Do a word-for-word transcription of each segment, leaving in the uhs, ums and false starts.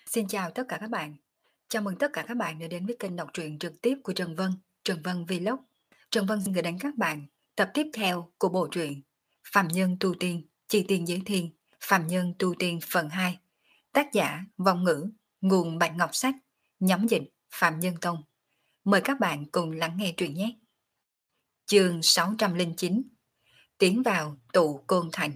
Xin chào tất cả các bạn. Chào mừng tất cả các bạn đã đến với kênh đọc truyện trực tiếp của Trần Vân, Trần Vân Vlog. Trần Vân xin gửi đến các bạn tập tiếp theo của bộ truyện Phạm Nhân Tu Tiên, Chi Tiên Giới Thiên, Phạm Nhân Tu Tiên phần hai. Tác giả Vong Ngữ, nguồn Bạch Ngọc Sách, nhóm dịch Phạm Nhân Tông. Mời các bạn cùng lắng nghe truyện nhé. Chương sáu trăm lẻ chín. Tiến vào tụ Côn Thành.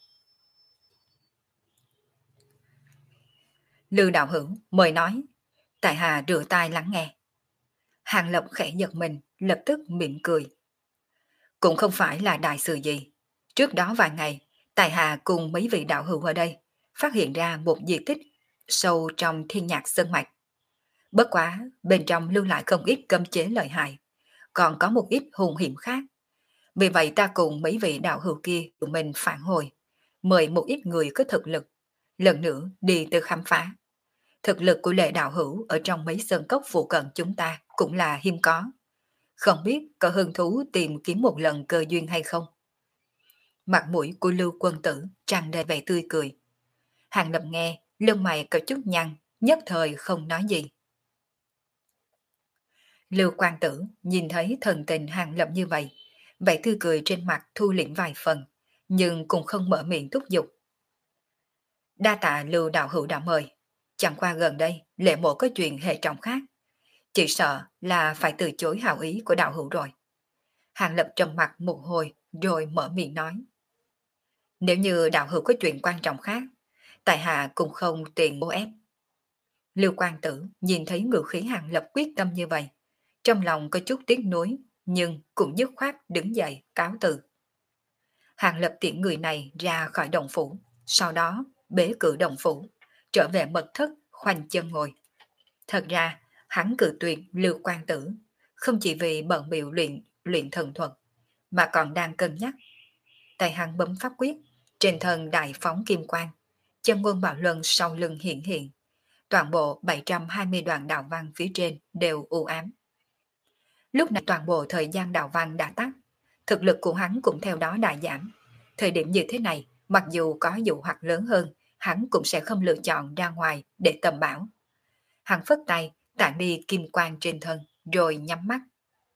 Lưu đạo hữu mời nói. Tại Hà rửa tai lắng nghe. Hàng Lập khẽ giật mình, lập tức mỉm cười. Cũng không phải là đại sự gì. Trước đó vài ngày, Tài Hà cùng mấy vị đạo hữu ở đây phát hiện ra một di tích sâu trong thiên nhạc sơn mạch. Bất quá, bên trong lưu lại không ít cấm chế lợi hại, còn có một ít hung hiểm khác. Vì vậy ta cùng mấy vị đạo hữu kia của mình phản hồi, mời một ít người có thực lực, lần nữa đi từ khám phá. Thực lực của lệ đạo hữu ở trong mấy sơn cốc phụ cận chúng ta cũng là hiếm có. Không biết có hứng thú tìm kiếm một lần cơ duyên hay không? Mặt mũi của Lưu Quân Tử tràn đầy vẻ tươi cười. Hàng Lập nghe, lông mày có chút nhăn, nhất thời không nói gì. Lưu Quan Tử nhìn thấy thần tình Hàng Lập như vậy, vẻ tươi cười trên mặt thu liễm vài phần, nhưng cũng không mở miệng thúc giục. Đa tạ Lưu đạo hữu đã mời, chẳng qua gần đây lệ mộ có chuyện hệ trọng khác, chỉ sợ là phải từ chối hảo ý của đạo hữu rồi. Hàng Lập trầm mặt một hồi rồi mở miệng nói. Nếu như đạo hữu có chuyện quan trọng khác, tại hạ cũng không tiện bố ép. Lưu Quan Tử nhìn thấy ngữ khí Hàng Lập quyết tâm như vậy, trong lòng có chút tiếc nuối, nhưng cũng dứt khoát đứng dậy cáo từ. Hàng Lập tiễn người này ra khỏi động phủ, sau đó bế cử động phủ, trở về mật thất khoanh chân ngồi. Thật ra, hắn cự tuyệt Lưu Quan Tử, không chỉ vì bận biểu luyện luyện thần thuật, mà còn đang cân nhắc. Tay hắn bấm pháp quyết, trên thân đại phóng kim quang, chân ngôn bảo luân sau lưng hiện hiện, toàn bộ bảy trăm hai mươi đoạn đạo văn phía trên đều u ám. Lúc này toàn bộ thời gian đạo văn đã tắt, thực lực của hắn cũng theo đó đại giảm. Thời điểm như thế này, mặc dù có dụ hoặc lớn hơn, hắn cũng sẽ không lựa chọn ra ngoài để tầm bảo. Hắn phất tay, tản đi kim quang trên thân, rồi nhắm mắt.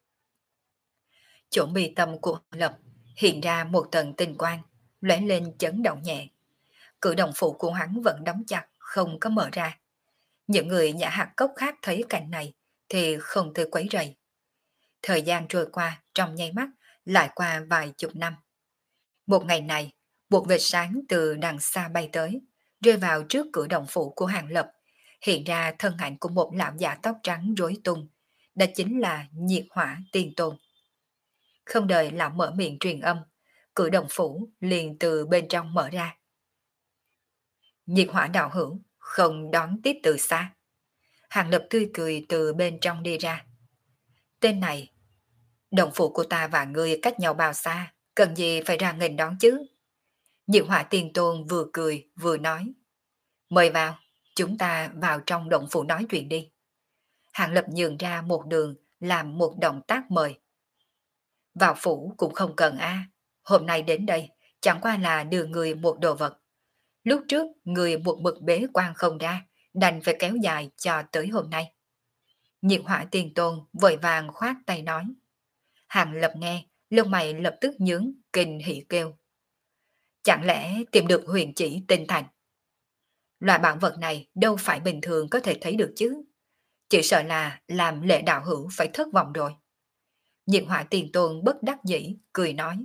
Chỗ mi tâm của Lập hiện ra một tầng tinh quang, lóe lên chấn động nhẹ. Cử động phủ của hắn vẫn đóng chặt, không có mở ra. Những người nhã hạt cốc khác thấy cảnh này thì không thể quấy rầy. Thời gian trôi qua trong nháy mắt, lại qua vài chục năm. Một ngày này, một vệt sáng từ đằng xa bay tới, rơi vào trước cửa động phủ của Hàng Lập, hiện ra thân ảnh của một lão già tóc trắng rối tung, đó chính là Nhiệt Hỏa Tiên Tôn. Không đợi lão mở miệng truyền âm, cửa động phủ liền từ bên trong mở ra. Nhiệt Hỏa đạo hữu không đón tiếp từ xa. Hàng Lập tươi cười từ bên trong đi ra. Tên này, động phủ của ta và ngươi cách nhau bao xa, cần gì phải ra nghênh đón chứ? Nhiệt Hỏa Tiên Tôn vừa cười vừa nói. Mời vào, chúng ta vào trong động phủ nói chuyện đi. Hàng Lập nhường ra một đường, làm một động tác mời. Vào phủ cũng không cần a, hôm nay đến đây chẳng qua là đưa người một đồ vật. Lúc trước người một mực bế quan không ra, đành phải kéo dài cho tới hôm nay. Nhiệt Hỏa Tiên Tôn vội vàng khoát tay nói. Hàng Lập nghe, lông mày lập tức nhướng, kinh hỉ kêu. Chẳng lẽ tìm được huyền chỉ tinh thành? Loại bản vật này đâu phải bình thường có thể thấy được chứ. Chỉ sợ là làm lệ đạo hữu phải thất vọng rồi. Nhiệt Hỏa Tiên Tôn bất đắc dĩ, cười nói.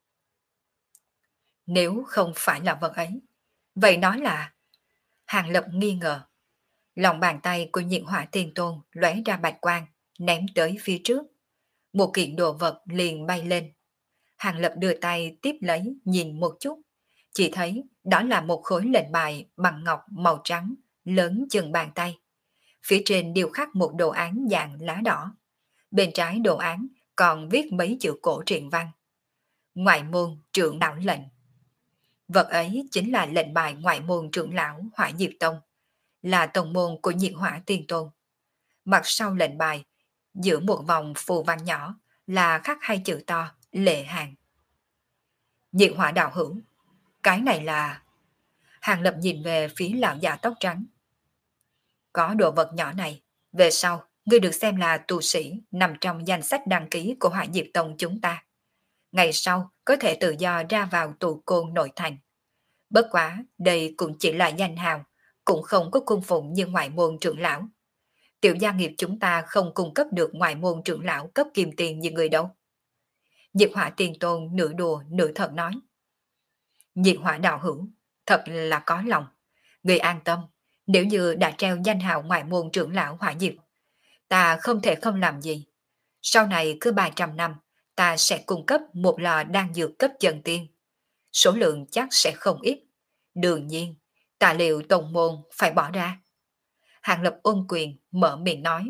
Nếu không phải là vật ấy, vậy nói là... Hàng Lập nghi ngờ. Lòng bàn tay của Nhiệt Hỏa Tiên Tôn lóe ra bạch quang, ném tới phía trước. Một kiện đồ vật liền bay lên. Hàng Lập đưa tay tiếp lấy nhìn một chút, chỉ thấy đó là một khối lệnh bài bằng ngọc màu trắng, lớn chừng bàn tay. Phía trên điêu khắc một đồ án dạng lá đỏ. Bên trái đồ án còn viết mấy chữ cổ truyện văn. Ngoại môn trưởng đạo lệnh. Vật ấy chính là lệnh bài ngoại môn trưởng lão Hỏa Diệp Tông, là tông môn của Nhiệt Hỏa Tiên Tôn. Mặt sau lệnh bài, giữa một vòng phù văn nhỏ là khắc hai chữ to, Lệ Hàng. Nhiệt Hỏa đạo hữu, cái này là... Hàng Lập nhìn về phía lão già tóc trắng. Có đồ vật nhỏ này, về sau, ngươi được xem là tu sĩ nằm trong danh sách đăng ký của Hỏa Diệp Tông chúng ta. Ngày sau, có thể tự do ra vào tù côn nội thành. Bất quá, đây cũng chỉ là danh hào, cũng không có cung phụng như ngoại môn trưởng lão. Tiểu gia nghiệp chúng ta không cung cấp được ngoại môn trưởng lão cấp kim tiền như người đâu. Diệp Hỏa Tiền Tôn nửa đùa nửa thật nói. Diệp Hỏa đạo hữu, thật là có lòng. Người an tâm, nếu như đã treo danh hào ngoại môn trưởng lão Hỏa Diệp, ta không thể không làm gì. Sau này cứ ba trăm năm, ta sẽ cung cấp một lò đan dược cấp chân tiên. Số lượng chắc sẽ không ít. Đương nhiên, tài liệu tông môn phải bỏ ra. Hàng Lập ôn quyền mở miệng nói.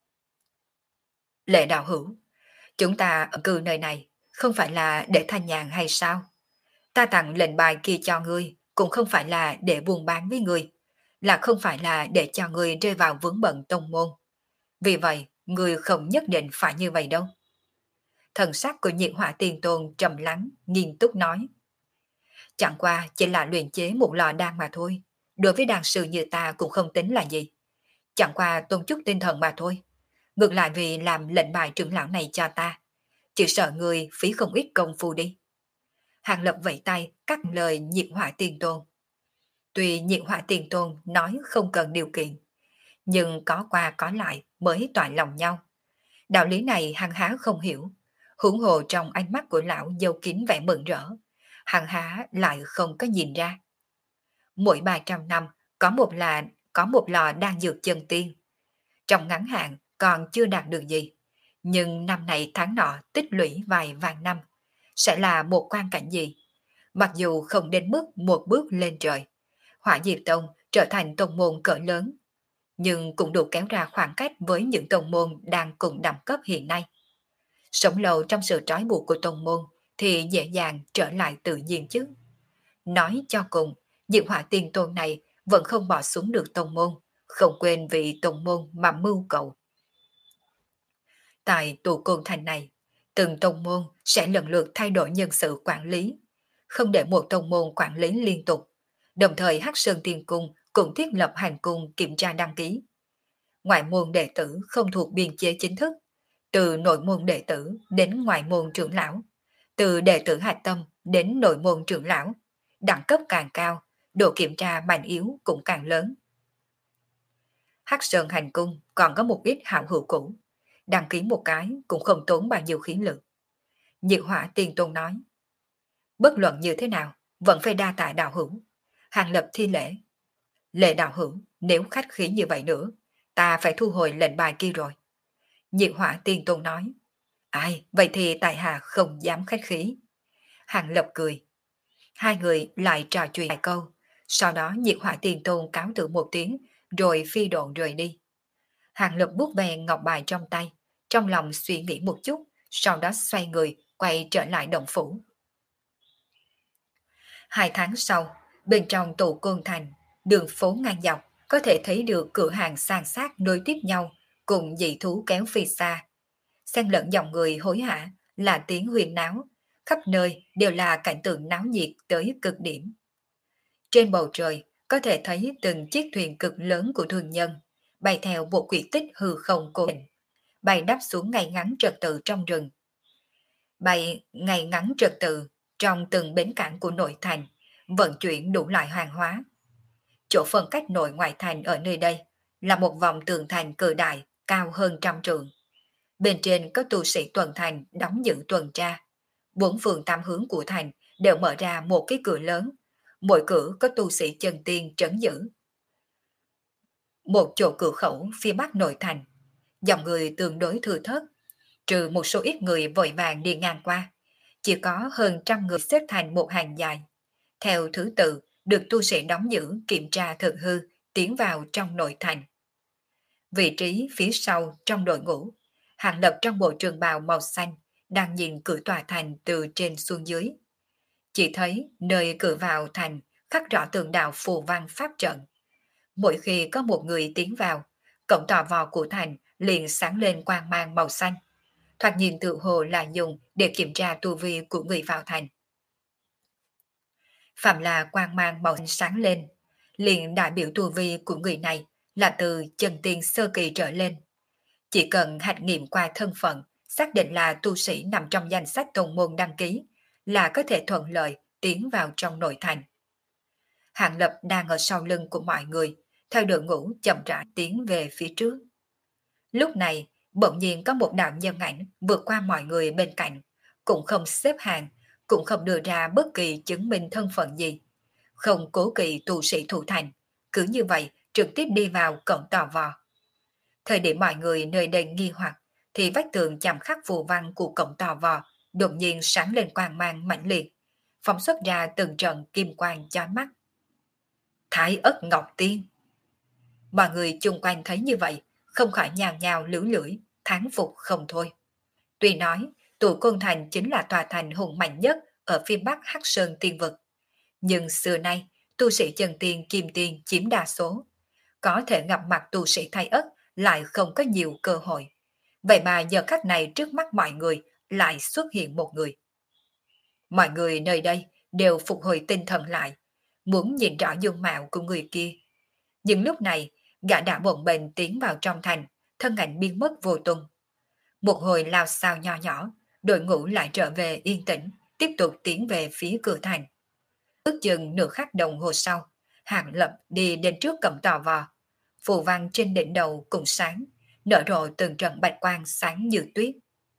Lệ đạo hữu, chúng ta ở cư nơi này không phải là để thanh nhàn hay sao? Ta tặng lệnh bài kia cho ngươi cũng không phải là để buôn bán với ngươi, là không phải là để cho ngươi rơi vào vướng bận tông môn. Vì vậy, ngươi không nhất định phải như vậy đâu. Thần sắc của Nhiệt Hỏa Tiền Tôn trầm lắng, nghiêm túc nói. Chẳng qua chỉ là luyện chế một lò đan mà thôi, đối với đàn sư như ta cũng không tính là gì. Chẳng qua tôn chút tinh thần mà thôi. Ngược lại vì làm lệnh bài trưởng lão này cho ta, chỉ sợ người phí không ít công phu đi. Hàng Lập vẫy tay cắt lời Nhiệt Hỏa Tiền Tôn. Tuy Nhiệt Hỏa Tiền Tôn nói không cần điều kiện, nhưng có qua có lại mới tọa lòng nhau. Đạo lý này hăng há không hiểu, huống hồ trong ánh mắt của lão dâu kín vẻ mừng rỡ, hăng há lại không có nhìn ra. Mỗi ba trăm năm có một là có một lò đan dược chân tiên. Trong ngắn hạn còn chưa đạt được gì, nhưng năm này tháng nọ tích lũy vài vạn năm sẽ là một quan cảnh gì. Mặc dù không đến mức một bước lên trời, Hỏa Diệp Tông trở thành tông môn cỡ lớn, nhưng cũng đủ kéo ra khoảng cách với những tông môn đang cùng đẳng cấp hiện nay. Sống lâu trong sự trói buộc của tông môn thì dễ dàng trở lại tự nhiên chứ. Nói cho cùng, Diệp Hỏa Tiền Tôn này vẫn không bỏ xuống được tông môn, không quên vì tông môn mà mưu cầu. Tại tù côn thành này, từng tông môn sẽ lần lượt thay đổi nhân sự quản lý, không để một tông môn quản lý liên tục. Đồng thời Hắc Sơn Tiên Cung cũng thiết lập hành cung kiểm tra đăng ký. Ngoại môn đệ tử không thuộc biên chế chính thức, từ nội môn đệ tử đến ngoại môn trưởng lão, từ đệ tử hạch tâm đến nội môn trưởng lão, đẳng cấp càng cao, độ kiểm tra mạnh yếu cũng càng lớn. Hắc Sơn hành cung còn có một ít hảo hữu cũ, đăng ký một cái cũng không tốn bao nhiêu khí lực. Nhiệt Hỏa Tiên Tôn nói, bất luận như thế nào, vẫn phải đa tạ đạo hữu. Hàng Lập thi lễ. Lệ đạo hữu, nếu khách khí như vậy nữa, ta phải thu hồi lệnh bài kia rồi. Nhiệt Hỏa Tiên Tôn nói, ai, vậy thì tại hạ không dám khách khí. Hàng Lập cười. Hai người lại trò chuyện vài câu, sau đó Nhiệt Hỏa Tiên Tôn cáo từ một tiếng, rồi phi độn rời đi. Hàng Lập bút về ngọc bài trong tay, trong lòng suy nghĩ một chút, sau đó xoay người, quay trở lại động phủ. Hai tháng sau, bên trong tù côn thành, đường phố ngang dọc, có thể thấy được cửa hàng san sát nối tiếp nhau, cùng dị thú kéo phi xa. Xen lẫn dòng người hối hả, là tiếng huyền náo, khắp nơi đều là cảnh tượng náo nhiệt tới cực điểm. Trên bầu trời, có thể thấy từng chiếc thuyền cực lớn của thương nhân, bay theo một quỹ tích hư không cố định, bay đáp xuống ngay ngắn trật tự trong rừng. Bay ngay ngắn trật tự trong từng bến cảng của nội thành, vận chuyển đủ loại hàng hóa. Chỗ phân cách nội ngoại thành ở nơi đây là một vòng tường thành cự đại cao hơn trăm trượng. Bên trên có tu sĩ tuần thành đóng giữ tuần tra. Bốn phường tam hướng của thành đều mở ra một cái cửa lớn, mỗi cửa có tu sĩ chân tiên trấn giữ. Một chỗ cửa khẩu phía bắc nội thành, dòng người tương đối thừa thớt, trừ một số ít người vội vàng đi ngang qua, chỉ có hơn trăm người xếp thành một hàng dài, theo thứ tự được tu sĩ đóng giữ kiểm tra thực hư tiến vào trong nội thành. Vị trí phía sau trong đội ngũ, Hàng Lập trong bộ trường bào màu xanh đang nhìn cửa tòa thành từ trên xuống dưới. Chỉ thấy nơi cửa vào thành khắc rõ tường đạo phù văn pháp trận. Mỗi khi có một người tiến vào, cổng tò vò của thành liền sáng lên quang mang màu xanh, thoạt nhìn tự hồ là dùng để kiểm tra tu vi của người vào thành. Phạm là quang mang màu xanh sáng lên, liền đại biểu tu vi của người này là từ chân tiên sơ kỳ trở lên. Chỉ cần hạch nghiệm qua thân phận, xác định là tu sĩ nằm trong danh sách tông môn đăng ký, là có thể thuận lợi tiến vào trong nội thành. Hạng Lập đang ở sau lưng của mọi người, theo đội ngũ chậm rãi tiến về phía trước. Lúc này, bỗng nhiên có một đạo nhân ảnh vượt qua mọi người bên cạnh, cũng không xếp hàng, cũng không đưa ra bất kỳ chứng minh thân phận gì. Không cố kỵ tu sĩ thủ thành, cứ như vậy trực tiếp đi vào cổng tò vò. Thời điểm mọi người nơi đây nghi hoặc, thì vách tường chạm khắc phù văn của cổng tò vò đột nhiên sáng lên quang mang mãnh liệt, phóng xuất ra từng trận kim quang chói mắt. Thái Ất Ngọc Tiên. Mọi người chung quanh thấy như vậy, không khỏi nhào nhào lưỡi lưỡi, thán phục không thôi. Tuy nói, tụ Côn Thành chính là tòa thành hùng mạnh nhất ở phía bắc Hắc Sơn Tiên Vực, nhưng xưa nay, tu sĩ chân tiên kim tiên chiếm đa số. Có thể gặp mặt tu sĩ Thái Ất lại không có nhiều cơ hội. Vậy mà giờ khắc này trước mắt mọi người lại xuất hiện một người. Mọi người nơi đây đều phục hồi tinh thần lại, muốn nhìn rõ dung mạo của người kia. Nhưng lúc này, gã đã bộn bền tiến vào trong thành, thân ảnh biến mất vô tung. Một hồi lao xao nho nhỏ, đội ngũ lại trở về yên tĩnh, tiếp tục tiến về phía cửa thành. Ước chừng nửa khắc đồng hồ sau, Hạng Lập đi đến trước cổng tò vò. Phù văn trên đỉnh đầu cũng sáng, nở rộ từng trận bạch quang sáng như tuyết.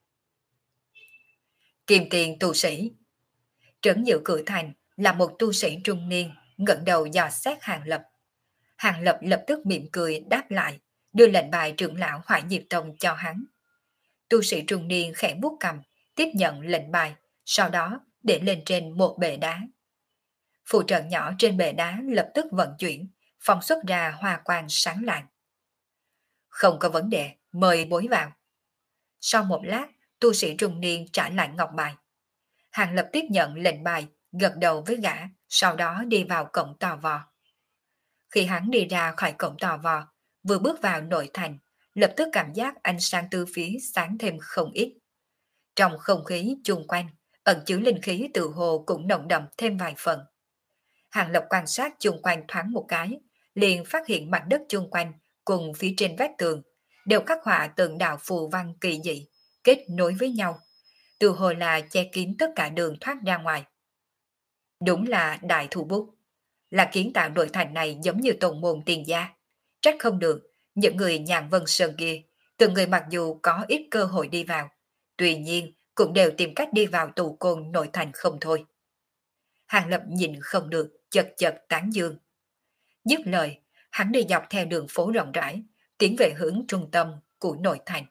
Kim tiền tu sĩ. Trấn giữ cửa thành là một tu sĩ trung niên, ngẩng đầu dò xét Hàng Lập. Hàng Lập lập tức mỉm cười đáp lại, đưa lệnh bài trưởng lão Hỏa Diệp Tông cho hắn. Tu sĩ trung niên khẽ vuốt cằm, tiếp nhận lệnh bài, sau đó để lên trên một bệ đá. Phù trận nhỏ trên bệ đá lập tức vận chuyển, phóng xuất ra hoa quang sáng lạng. Không có vấn đề, mời bối vào. Sau một lát, tu sĩ trung niên trả lại ngọc bài. Hàng Lập tiếp nhận lệnh bài, gật đầu với gã, sau đó đi vào cổng tò vò. Khi hắn đi ra khỏi cổng tò vò, vừa bước vào nội thành, lập tức cảm giác ánh sáng từ phía sáng thêm không ít. Trong không khí chung quanh, ẩn chứa linh khí tự hồ cũng nồng đậm thêm vài phần. Hàng Lập quan sát chung quanh thoáng một cái, liền phát hiện mặt đất chung quanh cùng phía trên vách tường đều khắc họa từng đạo phù văn kỳ dị, kết nối với nhau, từ hồi là che kín tất cả đường thoát ra ngoài. Đúng là đại thủ bút, là kiến tạo nội thành này giống như tông môn tiền gia. Trách không được, những người nhàn vân sơn kia, từng người mặc dù có ít cơ hội đi vào, tuy nhiên cũng đều tìm cách đi vào tù côn nội thành không thôi. Hàng Lập nhìn không được, chật chật tán dương. Dứt lời, hắn đi dọc theo đường phố rộng rãi, tiến về hướng trung tâm của nội thành.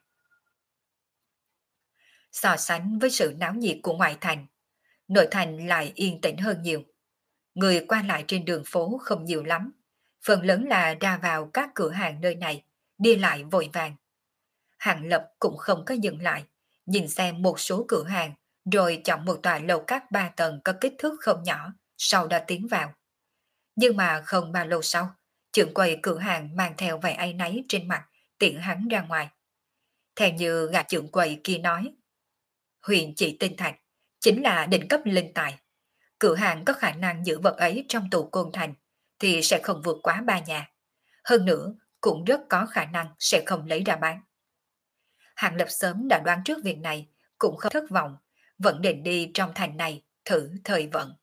So sánh với sự náo nhiệt của ngoại thành, nội thành lại yên tĩnh hơn nhiều. Người qua lại trên đường phố không nhiều lắm, phần lớn là ra vào các cửa hàng nơi này, đi lại vội vàng. Hàng Lập cũng không có dừng lại, nhìn xem một số cửa hàng, rồi chọn một tòa lầu các ba tầng có kích thước không nhỏ, sau đó tiến vào. Nhưng mà không bao lâu sau, trưởng quầy cửa hàng mang theo vẻ áy náy trên mặt, tiện hắn ra ngoài. Theo như gã trưởng quầy kia nói, huyền chỉ tinh thạch chính là đỉnh cấp linh tài. Cửa hàng có khả năng giữ vật ấy trong tù côn thành thì sẽ không vượt quá ba nhà. Hơn nữa, cũng rất có khả năng sẽ không lấy ra bán. Hàng Lập sớm đã đoán trước việc này, cũng không thất vọng, vẫn định đi trong thành này thử thời vận.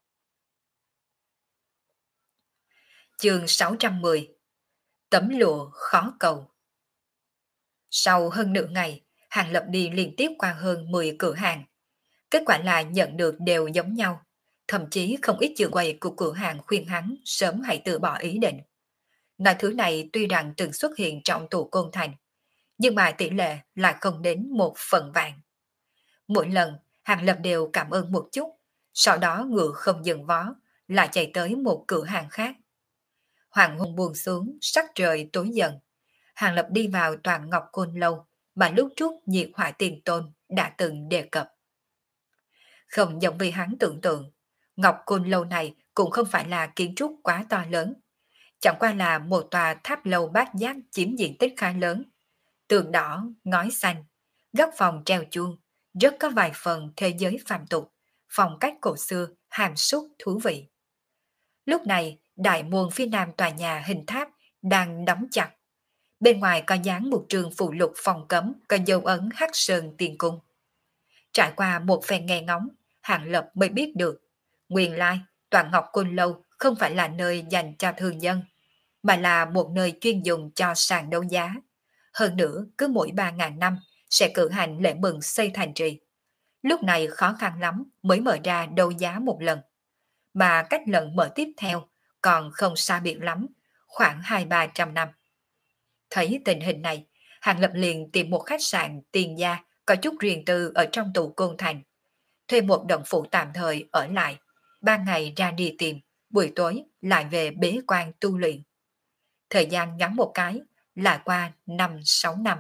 Chương sáu trăm mười. Tấm lụa khó cầu. Sau hơn nửa ngày, Hàng Lập đi liên tiếp qua hơn mười cửa hàng. Kết quả là nhận được đều giống nhau, thậm chí không ít trưởng quầy của cửa hàng khuyên hắn sớm hãy từ bỏ ý định. Nói thứ này tuy rằng từng xuất hiện trong tù côn thành, nhưng mà tỷ lệ lại không đến một phần vạn. Mỗi lần, Hàng Lập đều cảm ơn một chút, sau đó ngựa không dừng vó, lại chạy tới một cửa hàng khác. Hoàng hôn buông xuống, sắc trời tối dần. Hàng Lập đi vào toàn Ngọc Côn Lâu mà lúc trước Nhiệt Hỏa Tiền Tôn đã từng đề cập. Không giống vì hắn tưởng tượng, Ngọc Côn Lâu này cũng không phải là kiến trúc quá to lớn. Chẳng qua là một tòa tháp lâu bát giác chiếm diện tích khá lớn. Tường đỏ, ngói xanh, góc phòng treo chuông, rất có vài phần thế giới phàm tục, phong cách cổ xưa, hàm súc thú vị. Lúc này, đại môn phía nam tòa nhà hình tháp đang đóng chặt. Bên ngoài có dán một trường phụ lục phòng cấm có dấu ấn Hắc Sơn Tiên Cung. Trải qua một phen nghe ngóng, Hàng Lập mới biết được, nguyên lai Toàn Ngọc Côn Lâu không phải là nơi dành cho thương nhân, mà là một nơi chuyên dùng cho sàn đấu giá. Hơn nữa, cứ mỗi ba ngàn năm sẽ cử hành lễ mừng xây thành trì. Lúc này khó khăn lắm mới mở ra đấu giá một lần. Mà cách lần mở tiếp theo còn không xa biệt lắm, khoảng hai ba trăm năm. Thấy tình hình này, Hàng Lập liền tìm một khách sạn tiền gia có chút riêng tư ở trong tù Côn Thành. Thuê một động phủ tạm thời ở lại, ban ngày ra đi tìm, buổi tối lại về bế quan tu luyện. Thời gian ngắn một cái, lại qua năm sáu năm.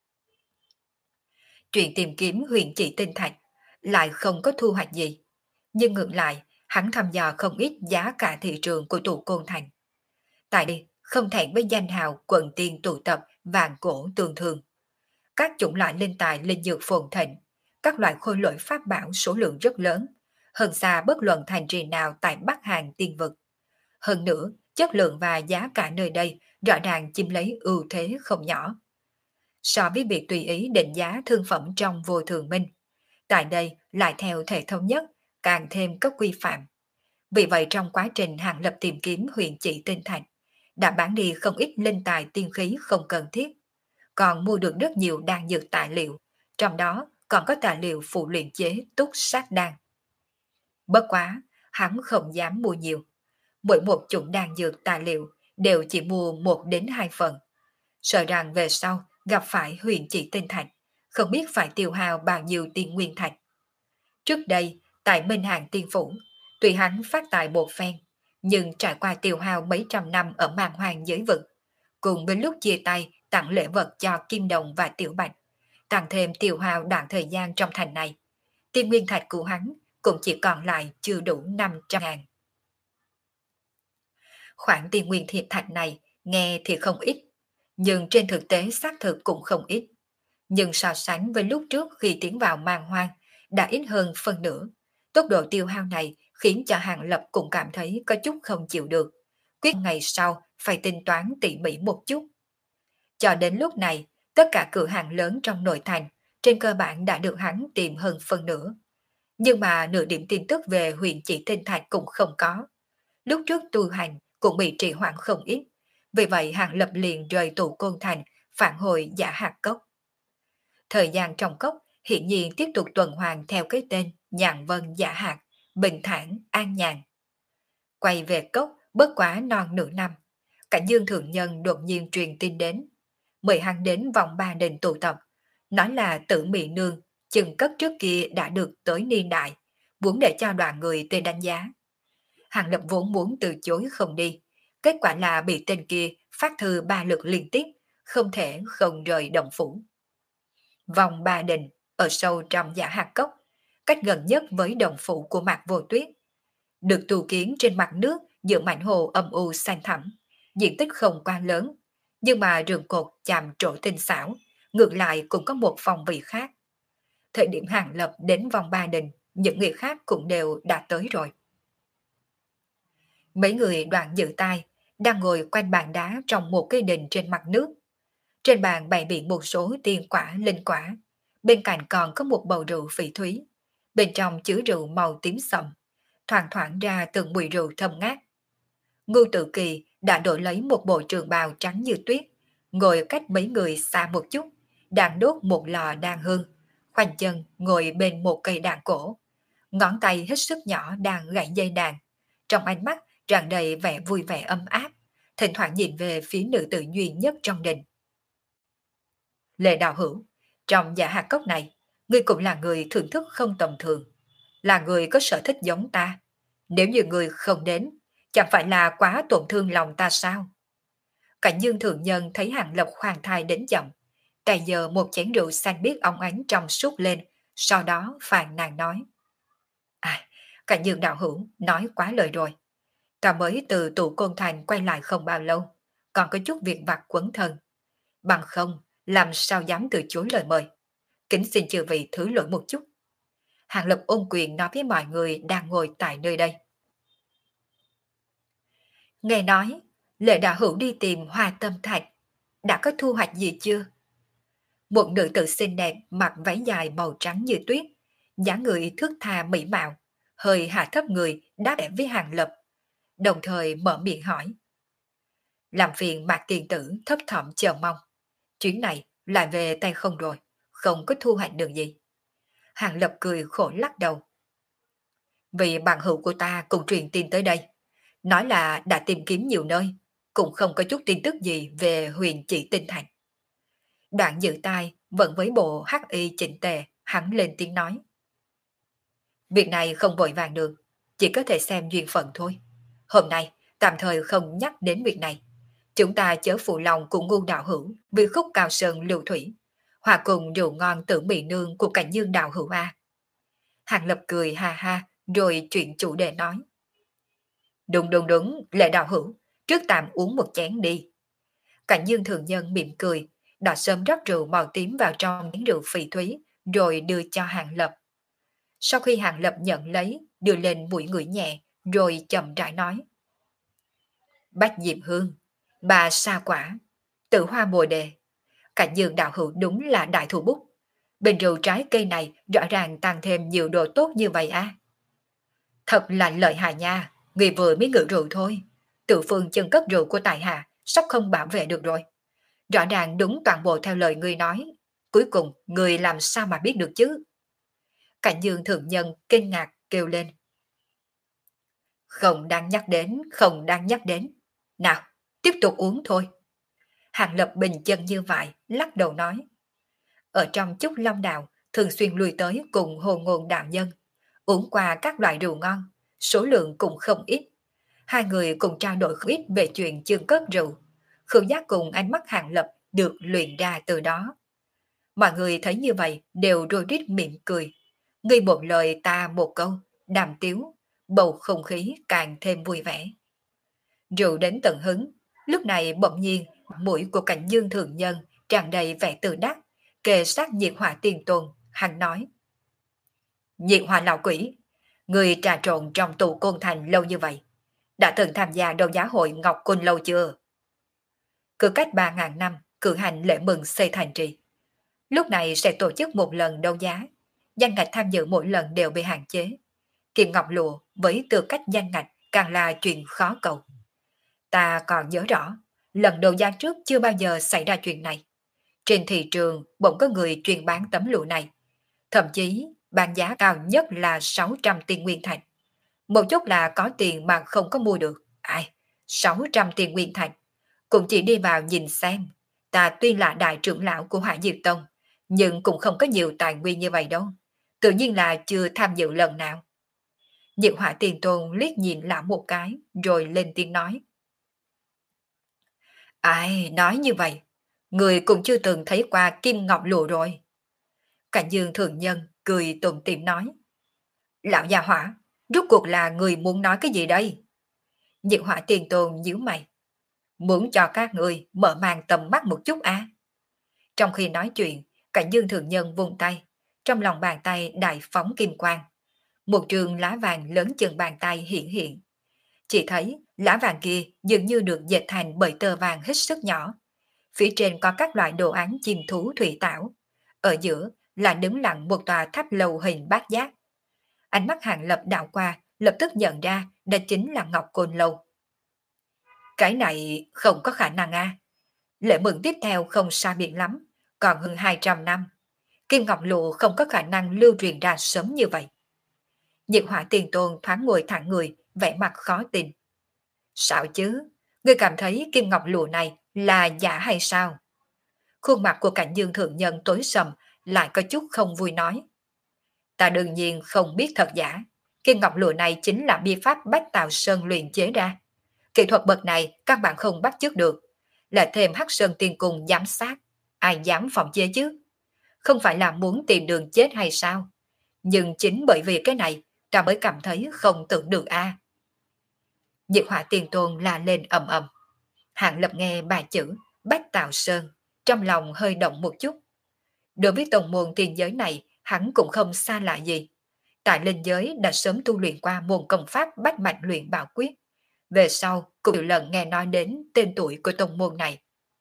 Chuyện tìm kiếm huyền chỉ tinh thạch lại không có thu hoạch gì. Nhưng ngược lại, hắn thăm dò không ít giá cả thị trường của tù Côn Thành. Tại đây, không thẹn với danh hào quần tiên tụ tập vàng cổ tường thường. Các chủng loại linh tài linh dược phồn thịnh, các loại khôi lỗi pháp bảo số lượng rất lớn, hơn xa bất luận thành trì nào tại Bắc Hàn tiên vực. Hơn nữa, chất lượng và giá cả nơi đây rõ ràng chiếm lấy ưu thế không nhỏ. So với việc tùy ý định giá thương phẩm trong vô thường minh, tại đây lại theo thể thống nhất, càng thêm các quy phạm. Vì vậy trong quá trình Hàng Lập tìm kiếm huyền chỉ tinh thạch, đã bán đi không ít linh tài tiên khí không cần thiết, còn mua được rất nhiều đan dược tài liệu, trong đó còn có tài liệu phụ luyện chế túc sát đan. Bất quá, hắn không dám mua nhiều. Mỗi một chủng đan dược tài liệu đều chỉ mua một đến hai phần. Sợ rằng về sau gặp phải huyền chỉ tinh thạch, không biết phải tiêu hao bao nhiêu tiền nguyên thạch. Trước đây, tại Minh Hàng Tiên Phủ, tuy hắn phát tài một phen, nhưng trải qua tiêu hao mấy trăm năm ở màn hoàng giới vực, cùng với lúc chia tay tặng lễ vật cho Kim Đồng và Tiểu Bạch, tăng thêm tiêu hao đoạn thời gian trong thành này, tiền nguyên thạch của hắn cũng chỉ còn lại chưa đủ năm trăm ngàn. Khoản tiền nguyên thiệt thạch này nghe thì không ít, nhưng trên thực tế xác thực cũng không ít. Nhưng so sánh với lúc trước khi tiến vào man hoang, đã ít hơn phân nửa. Tốc độ tiêu hao này khiến cho Hàng Lập cũng cảm thấy có chút không chịu được. Quyết ngày sau phải tính toán tỉ mỉ một chút. Cho đến lúc này, tất cả cửa hàng lớn trong nội thành trên cơ bản đã được hắn tìm hơn phân nửa. Nhưng mà nửa điểm tin tức về huyền chỉ tinh thạch cũng không có. Lúc trước tu hành cũng bị trì hoãn không ít. Vì vậy Hàng Lập liền rời tù Côn Thành, phản hồi Giả Hạt Cốc. Thời gian trong cốc hiển nhiên tiếp tục tuần hoàn theo cái tên Nhàn Vân Giả Hạt, bình thản, an nhàn. Quay về cốc bất quá non nửa năm, Cảnh Dương Thượng Nhân đột nhiên truyền tin đến. Mời hắn đến vòng ba đình tụ tập, nói là Tử Mị Nương, chừng cất trước kia đã được tới niên đại, muốn để cho đoàn người tên đánh giá. Hàng Lập vốn muốn từ chối không đi, kết quả là bị tên kia phát thư ba lượt liên tiếp, không thể không rời động phủ. Vòng ba đình ở sâu trong Giả Hạt Cốc, cách gần nhất với đồng phủ của Mạc Vô Tuyết, được tu kiến trên mặt nước giữa mảnh hồ âm u xanh thẳm, diện tích không quá lớn, nhưng mà rừng cột chạm trổ tinh xảo, ngược lại cũng có một phong vị khác. Thời điểm Hàng Lập đến vòng ba đình, những người khác cũng đều đã tới rồi. Mấy người đoàn dự tai đang ngồi quanh bàn đá trong một cái đình trên mặt nước. Trên bàn bày biện một số tiên quả linh quả, bên cạnh còn có một bầu rượu phỉ thúy, bên trong chứa rượu màu tím sậm, thoảng thoảng ra từng mùi rượu thơm ngát. Ngưu Tự Kỳ đã đổi lấy một bộ trường bào trắng như tuyết, ngồi cách mấy người xa một chút, đang đốt một lò đàn hương, khoanh chân ngồi bên một cây đàn cổ, ngón tay hết sức nhỏ đang gãy dây đàn, trong ánh mắt tràn đầy vẻ vui vẻ ấm áp, thỉnh thoảng nhìn về phía nữ tử duy nhất trong đình. Lệ Đạo Hữu, trong Giả Hạt Cốc này, ngươi cũng là người thưởng thức không tầm thường, là người có sở thích giống ta. Nếu như ngươi không đến, chẳng phải là quá tổn thương lòng ta sao? Cảnh Dương Thượng Nhân thấy Hàng Lập khoan thai đến chậm, tay giờ một chén rượu xanh biếc óng ánh trong suốt lên, sau đó phàn nàn nói. À, Cảnh Dương đạo hữu nói quá lời rồi. Ta mới từ tụ Côn Thành quay lại không bao lâu, còn có chút việc vặt quấn thân. Bằng không, làm sao dám từ chối lời mời. Kính xin chư vị thứ lỗi một chút. Hàng Lập ôn quyền nói với mọi người đang ngồi tại nơi đây. Nghe nói, Lệ đạo hữu đi tìm hoa tâm thạch, đã có thu hoạch gì chưa? Một nữ tử xinh đẹp mặc váy dài màu trắng như tuyết, dáng người thướt tha mỹ mạo, hơi hạ thấp người đáp lại với Hàng Lập, đồng thời mở miệng hỏi. Làm phiền Mạc Tiền Tử thấp thỏm chờ mong. Chuyến này lại về tay không rồi, không có thu hoạch được gì. Hàng Lập cười khổ lắc đầu. Vì bạn hữu của ta cùng truyền tin tới đây, nói là đã tìm kiếm nhiều nơi, cũng không có chút tin tức gì về huyền chỉ tinh thành. Đoạn giữ tai vẫn với bộ hắc y chỉnh tề, hắn lên tiếng nói. Việc này không vội vàng được, chỉ có thể xem duyên phận thôi. Hôm nay tạm thời không nhắc đến việc này. Chúng ta chớ phụ lòng cùng ngu đạo hữu vì khúc cao sơn lưu thủy, hòa cùng rượu ngon tử mì nương của cảnh dương đạo hữu A. Hàng Lập cười ha ha, rồi chuyện chủ đề nói. Đúng đúng đúng, Lệ đạo hữu, trước tạm uống một chén đi. Cảnh dương thường nhân mỉm cười, đã sớm rót rượu màu tím vào trong chén rượu phỉ thúy, rồi đưa cho Hàng Lập. Sau khi Hàng Lập nhận lấy, đưa lên mũi ngửi nhẹ, rồi chậm rãi nói. Bách diệp hương, bà sa quả, tử hoa bồ đề. Cảnh dương đạo hữu đúng là đại thủ bút. Bình rượu trái cây này rõ ràng tăng thêm nhiều đồ tốt như vậy à. Thật là lợi hại nha, người vừa mới ngự rượu thôi. Tự phương chân cất rượu của tài hạ, sắp không bảo vệ được rồi. Rõ ràng đúng toàn bộ theo lời người nói. Cuối cùng, người làm sao mà biết được chứ? Cảnh dương thượng nhân kinh ngạc kêu lên. Không đang nhắc đến, không đang nhắc đến. Nào, tiếp tục uống thôi. Hàng Lập bình chân như vậy, lắc đầu nói. Ở trong Chúc Long Đạo, thường xuyên lui tới cùng hồ ngôn đạo nhân, uống qua các loại rượu ngon, số lượng cũng không ít. Hai người cùng trao đổi không ít về chuyện chương cất rượu. Khứu giác cùng ánh mắt Hàng Lập được luyện ra từ đó. Mọi người thấy như vậy đều rối rít mỉm cười. Ngươi một lời ta một câu, đàm tiếu, bầu không khí càng thêm vui vẻ. Rượu đến tận hứng, lúc này bỗng nhiên mũi của Cảnh Dương thượng nhân tràn đầy vẻ tự đắc, kề sát Nhiệt Hỏa Tiên Tôn, hắn nói. Nhiệt Hỏa lão quỷ, người trà trộn trong tù Côn Thành lâu như vậy, đã từng tham gia đấu giá hội Ngọc Côn lâu chưa? Cứ cách ba ngàn năm, cử hành lễ mừng xây thành trì. Lúc này sẽ tổ chức một lần đấu giá, danh ngạch tham dự mỗi lần đều bị hạn chế. Kim ngọc lụa với tư cách danh ngạch càng là chuyện khó cầu. Ta còn nhớ rõ, lần đấu giá trước chưa bao giờ xảy ra chuyện này. Trên thị trường bỗng có người chuyên bán tấm lụa này. Thậm chí bán giá cao nhất là sáu trăm tiền nguyên thạch. Một chút là có tiền mà không có mua được. Ai, sáu trăm tiền nguyên thạch. Cũng chỉ đi vào nhìn xem. Ta tuy là đại trưởng lão của Hỏa Diệp Tông, nhưng cũng không có nhiều tài nguyên như vậy đâu. Tự nhiên là chưa tham dự lần nào. Diệu Hỏa Tiền Tôn liếc nhìn lão một cái, rồi lên tiếng nói. Ai nói như vậy, người cũng chưa từng thấy qua kim ngọc lụa rồi. Cảnh Dương thường nhân cười tủm tỉm nói. Lão già Hỏa, rốt cuộc là người muốn nói cái gì đây? Diệu Hỏa Tiền Tôn nhíu mày. Muốn cho các người mở màn tầm mắt một chút à? Trong khi nói chuyện, Cảnh Dương thường nhân vung tay, trong lòng bàn tay đại phóng kim quang. Một trường lá vàng lớn chừng bàn tay hiện hiện. Chỉ thấy lá vàng kia dường như được dệt thành bởi tơ vàng hết sức nhỏ. Phía trên có các loại đồ án chim thú thủy tảo. Ở giữa là đứng lặng một tòa tháp lầu hình bát giác. Ánh mắt Hàng Lập đảo qua, lập tức nhận ra đó chính là Ngọc Côn Lâu. Cái này không có khả năng à. Lễ mừng tiếp theo không xa biệt lắm, còn hơn hai trăm năm. Kim ngọc lụa không có khả năng lưu truyền ra sớm như vậy. Nhiệt Hỏa Tiền Tôn thoáng ngồi thẳng người, vẻ mặt khó tin. Sao chứ? Ngươi cảm thấy kim ngọc lụa này là giả hay sao? Khuôn mặt của Cảnh Dương thượng nhân tối sầm, lại có chút không vui nói. Ta đương nhiên không biết thật giả. Kim ngọc lụa này chính là bi pháp Bách Tào Sơn luyện chế ra. Kỹ thuật bậc này các bạn không bắt chước được. Là thêm Hắc Sơn Tiên Cung giám sát. Ai dám phòng chế chứ? Không phải là muốn tìm đường chết hay sao? Nhưng chính bởi vì cái này, ta mới cảm thấy không tưởng được a. À. Nhiệt Hỏa Tiền Tôn la lên ầm ầm. Hạng Lập nghe ba chữ Bách Tào Sơn, trong lòng hơi động một chút. Đối với tông môn tiền giới này, hắn cũng không xa lạ gì. Tại linh giới đã sớm tu luyện qua môn công pháp bách mạch luyện bảo quyết, Về sau, cũng nhiều lần nghe nói đến tên tuổi của tông môn này.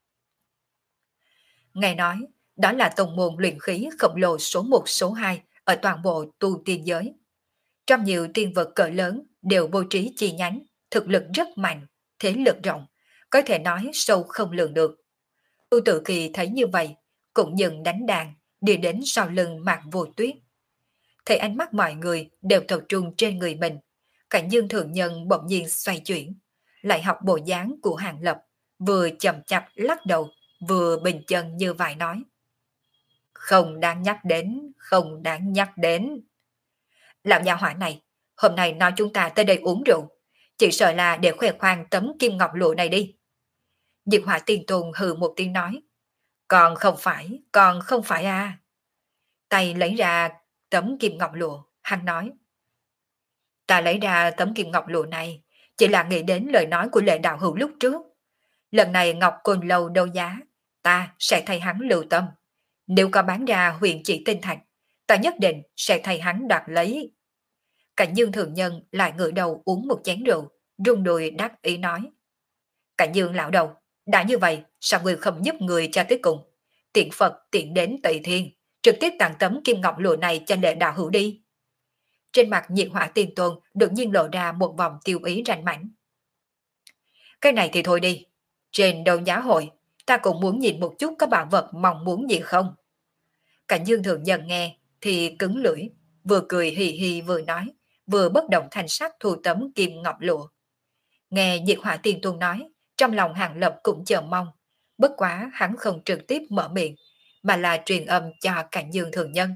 Nghe nói, đó là tông môn luyện khí khổng lồ số một số hai ở toàn bộ tu tiên giới. Trong nhiều tiên vật cỡ lớn đều bố trí chi nhánh, thực lực rất mạnh, thế lực rộng, có thể nói sâu không lường được. Tu Tự Kỳ thấy như vậy, cũng dừng đánh đàn, đi đến sau lưng Mạc Vô Tuyết. Thấy ánh mắt mọi người đều tập trung trên người mình, Cảnh Dương Thượng Nhân bỗng nhiên xoay chuyển, lại học bộ dáng của Hàng Lập, vừa chậm chạp lắc đầu, vừa bình chân như vải nói. Không đáng nhắc đến, không đáng nhắc đến. Lão nhà hỏa này, hôm nay nói chúng ta tới đây uống rượu, chỉ sợ là để khoe khoang tấm kim ngọc lụa này đi. Diệp Hỏa Tiên Tôn hừ một tiếng nói. Còn không phải, còn không phải à. Tay lấy ra tấm kim ngọc lụa, hắn nói. Ta lấy ra tấm kim ngọc lụa này, chỉ là nghĩ đến lời nói của Lệ Đạo Hữu lúc trước. Lần này Ngọc Côn Lâu đấu giá, ta sẽ thay hắn lưu tâm. Nếu có bán ra huyền chỉ tinh thạch, ta nhất định sẽ thay hắn đoạt lấy. Cảnh Dương Thường Nhân lại ngửa đầu uống một chén rượu, rung đùi đắc ý nói. Cảnh Dương lão đầu, đã như vậy, sao người không giúp người cho tới cùng? Tiện Phật tiện đến Tây Thiên, trực tiếp tặng tấm kim ngọc lụa này cho Lệ Đạo Hữu đi. Trên mặt Nhiệt Hỏa Tiên Tôn đột nhiên lộ ra một vòng tiêu ý rành mãnh. Cái này thì thôi đi, trên đấu giá hội, ta cũng muốn nhìn một chút có bảo vật mong muốn gì không? Cảnh Dương Thường Nhân nghe thì cứng lưỡi, vừa cười hì hì vừa nói, vừa bất động thanh sắc thu tấm kim ngọc lụa. Nghe Diệt Hỏa Tiên Tôn nói, trong lòng Hàng Lập cũng chờ mong, bất quá hắn không trực tiếp mở miệng, mà là truyền âm cho Cảnh Dương Thường Nhân.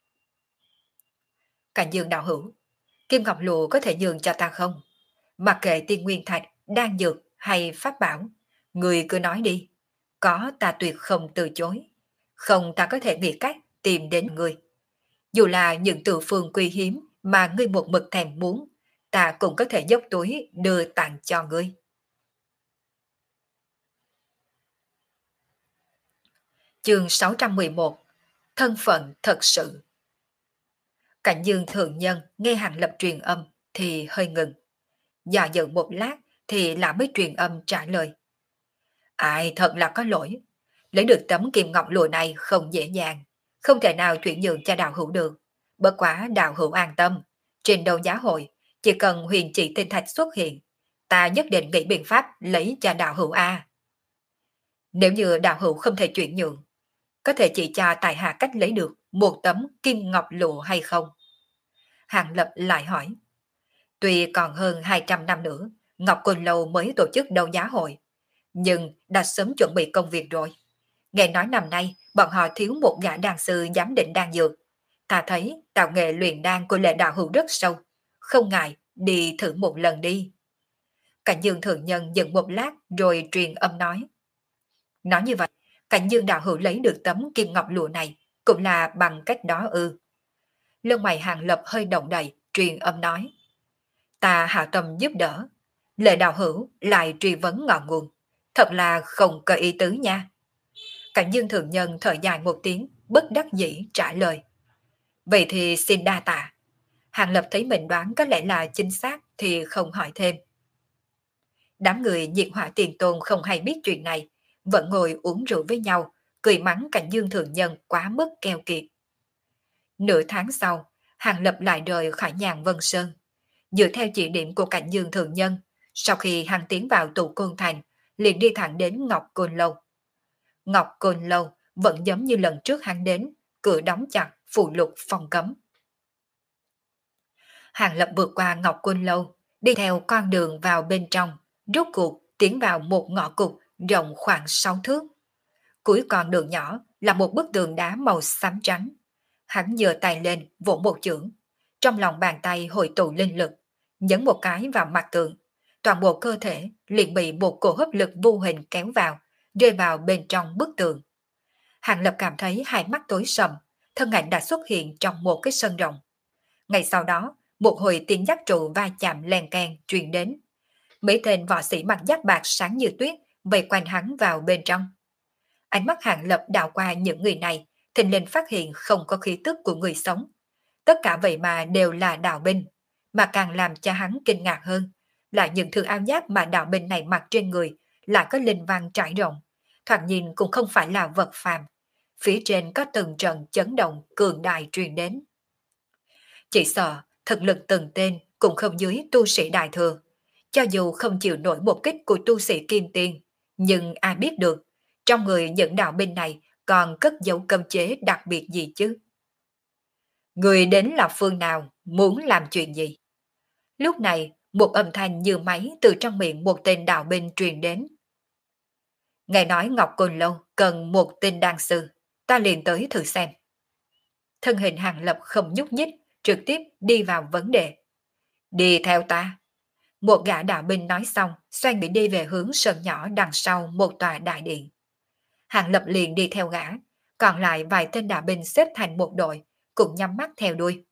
Cảnh Dương đạo hữu, kim ngọc lụa có thể nhường cho ta không? Mặc kệ tiên nguyên thạch, đan dược hay pháp bảo, người cứ nói đi, có ta tuyệt không từ chối, không ta có thể nghĩ cách tìm đến người. Dù là những từ phương quý hiếm mà ngươi một mực thèm muốn, ta cũng có thể dốc túi đưa tặng cho ngươi. Chương sáu trăm mười một. Thân phận thật sự. Cảnh Dương Thượng Nhân nghe Hàng Lập truyền âm thì hơi ngừng. Dò dự một lát thì lão mới truyền âm trả lời. Ai thật là có lỗi. Lấy được tấm kim ngọc lụa này không dễ dàng, không thể nào chuyển nhượng cho đạo hữu được. Bất quá đạo hữu an tâm, trên đấu giá hội, chỉ cần huyền chỉ tinh thạch xuất hiện, ta nhất định nghĩ biện pháp lấy cho đạo hữu A. Nếu như đạo hữu không thể chuyển nhượng, có thể chỉ cho tài hạ cách lấy được một tấm kim ngọc lụa hay không? Hàng Lập lại hỏi. Tuy còn hơn hai trăm năm nữa, Ngọc Côn Lâu mới tổ chức đấu giá hội, nhưng đã sớm chuẩn bị công việc rồi. Nghe nói năm nay, bọn họ thiếu một gã đan sư giám định đan dược. Ta thấy tạo nghệ luyện đan của Lệ đạo hữu rất sâu, không ngại đi thử một lần đi. Cảnh Dương Thượng Nhân dừng một lát rồi truyền âm nói. Nói như vậy, Cảnh Dương đạo hữu lấy được tấm kim ngọc lụa này cũng là bằng cách đó ư? Lông mày Hàng Lập hơi động đậy, truyền âm nói. Ta hạ tâm giúp đỡ, Lệ đạo hữu lại truy vấn ngọn nguồn, thật là không có ý tứ nha. Cảnh Dương Thượng Nhân thở dài một tiếng, bất đắc dĩ trả lời. Vậy thì xin đa tạ. Hàng Lập thấy mình đoán có lẽ là chính xác thì không hỏi thêm. Đám người Nhiệt Hỏa Tiền Tôn không hay biết chuyện này, vẫn ngồi uống rượu với nhau, cười mắng Cảnh Dương Thượng Nhân quá mức keo kiệt. Nửa tháng sau, Hàng Lập lại rời khỏi Nhàn Vân Sơn. Dựa theo chỉ điểm của Cảnh Dương Thượng Nhân, sau khi hắn tiến vào tụ Côn Thành, liền đi thẳng đến Ngọc Côn Lâu. Ngọc Côn Lâu vẫn giống như lần trước hắn đến, cửa đóng chặt, phụ lục phong cấm. Hàng Lập vượt qua Ngọc Côn Lâu, đi theo con đường vào bên trong, rốt cuộc tiến vào một ngõ cụt rộng khoảng sáu thước. Cuối con đường nhỏ là một bức tường đá màu xám trắng. Hắn giơ tay lên vỗ một chưởng, trong lòng bàn tay hội tụ linh lực, nhấn một cái vào mặt tường, toàn bộ cơ thể liền bị một cổ hấp lực vô hình kéo vào, rơi vào bên trong bức tường. Hàng Lập cảm thấy hai mắt tối sầm, thân ảnh đã xuất hiện trong một cái sân rộng. Ngay sau đó, một hồi tiếng giáp trụ va chạm len keng truyền đến. Mấy tên võ sĩ mặc giáp bạc sáng như tuyết vây quanh hắn vào bên trong. Ánh mắt Hàng Lập đảo qua những người này, thình lình phát hiện không có khí tức của người sống. Tất cả vậy mà đều là đạo binh, mà càng làm cho hắn kinh ngạc hơn. là những thứ áo giáp mà đạo binh này mặc trên người lại có linh văn trải rộng, thoạt nhìn cũng không phải là vật phàm. Phía trên có từng trận chấn động cường đại truyền đến. Chỉ sợ thực lực từng tên cũng không dưới tu sĩ đại thừa. Cho dù không chịu nổi một kích của tu sĩ kim tiên, nhưng ai biết được, trong người những đạo binh này còn cất dấu cấm chế đặc biệt gì chứ? Người đến là phương nào, muốn làm chuyện gì? Lúc này, một âm thanh như máy từ trong miệng một tên đạo binh truyền đến. Ngài nói Ngọc Côn Lâu cần một tên đan sư, ta liền tới thử xem. Thân hình Hàng Lập không nhúc nhích, trực tiếp đi vào vấn đề. Đi theo ta. Một gã đạo binh nói xong, xoay người đi về hướng sân nhỏ đằng sau một tòa đại điện. Hàng Lập liền đi theo gã, còn lại vài tên đạo binh xếp thành một đội, cùng nhắm mắt theo đuôi.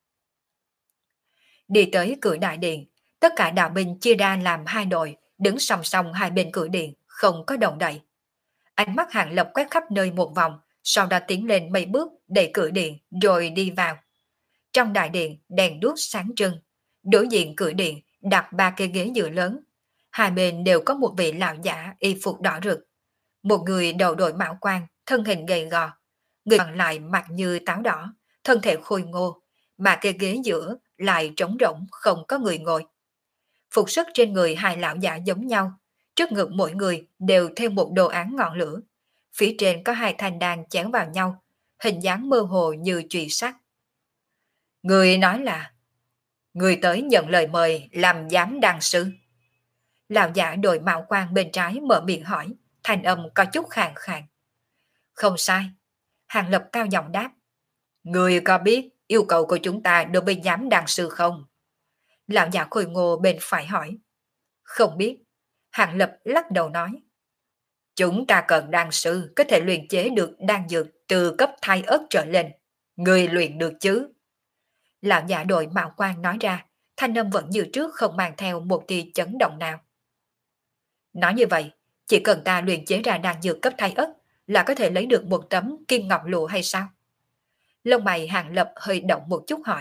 Đi tới cửa đại điện, tất cả đạo binh chia ra làm hai đội, đứng song song hai bên cửa điện, không có động đậy. Ánh mắt Hàng Lập quét khắp nơi một vòng, sau đó tiến lên mấy bước đẩy cửa điện rồi đi vào. Trong đại điện đèn đuốc sáng trưng, đối diện cửa điện đặt ba cái ghế dựa lớn, hai bên đều có một vị lão giả y phục đỏ rực. Một người đầu đội mão quan, thân hình gầy gò, người còn lại mặt như táo đỏ, thân thể khôi ngô, mà cái ghế giữa lại trống rỗng không có người ngồi. Phục sức trên người hai lão giả giống nhau, trước ngực mỗi người đều thêm một đồ án ngọn lửa, phía trên có hai thanh đàn chém vào nhau, hình dáng mơ hồ như chùy sắt. Người nói là người tới nhận lời mời làm giám đàn sư. Lão giả đội mạo quan bên trái mở miệng hỏi, thanh âm có chút khàn khàn. Không sai. Hàng Lập cao giọng đáp. Người có biết yêu cầu của chúng ta đối với giám đàn sư không? Lão giả khôi ngô bên phải hỏi. Không biết. Hàng Lập lắc đầu nói. Chúng ta cần đan sư có thể luyện chế được đan dược từ cấp thai ớt trở lên. Người luyện được chứ? Lão giả đội mạo quan nói ra, thanh âm vẫn như trước không mang theo một tia chấn động nào. Nói như vậy, chỉ cần ta luyện chế ra đan dược cấp thai ớt là có thể lấy được một tấm kim ngọc lụa hay sao? Lông mày Hàng Lập hơi động một chút hỏi.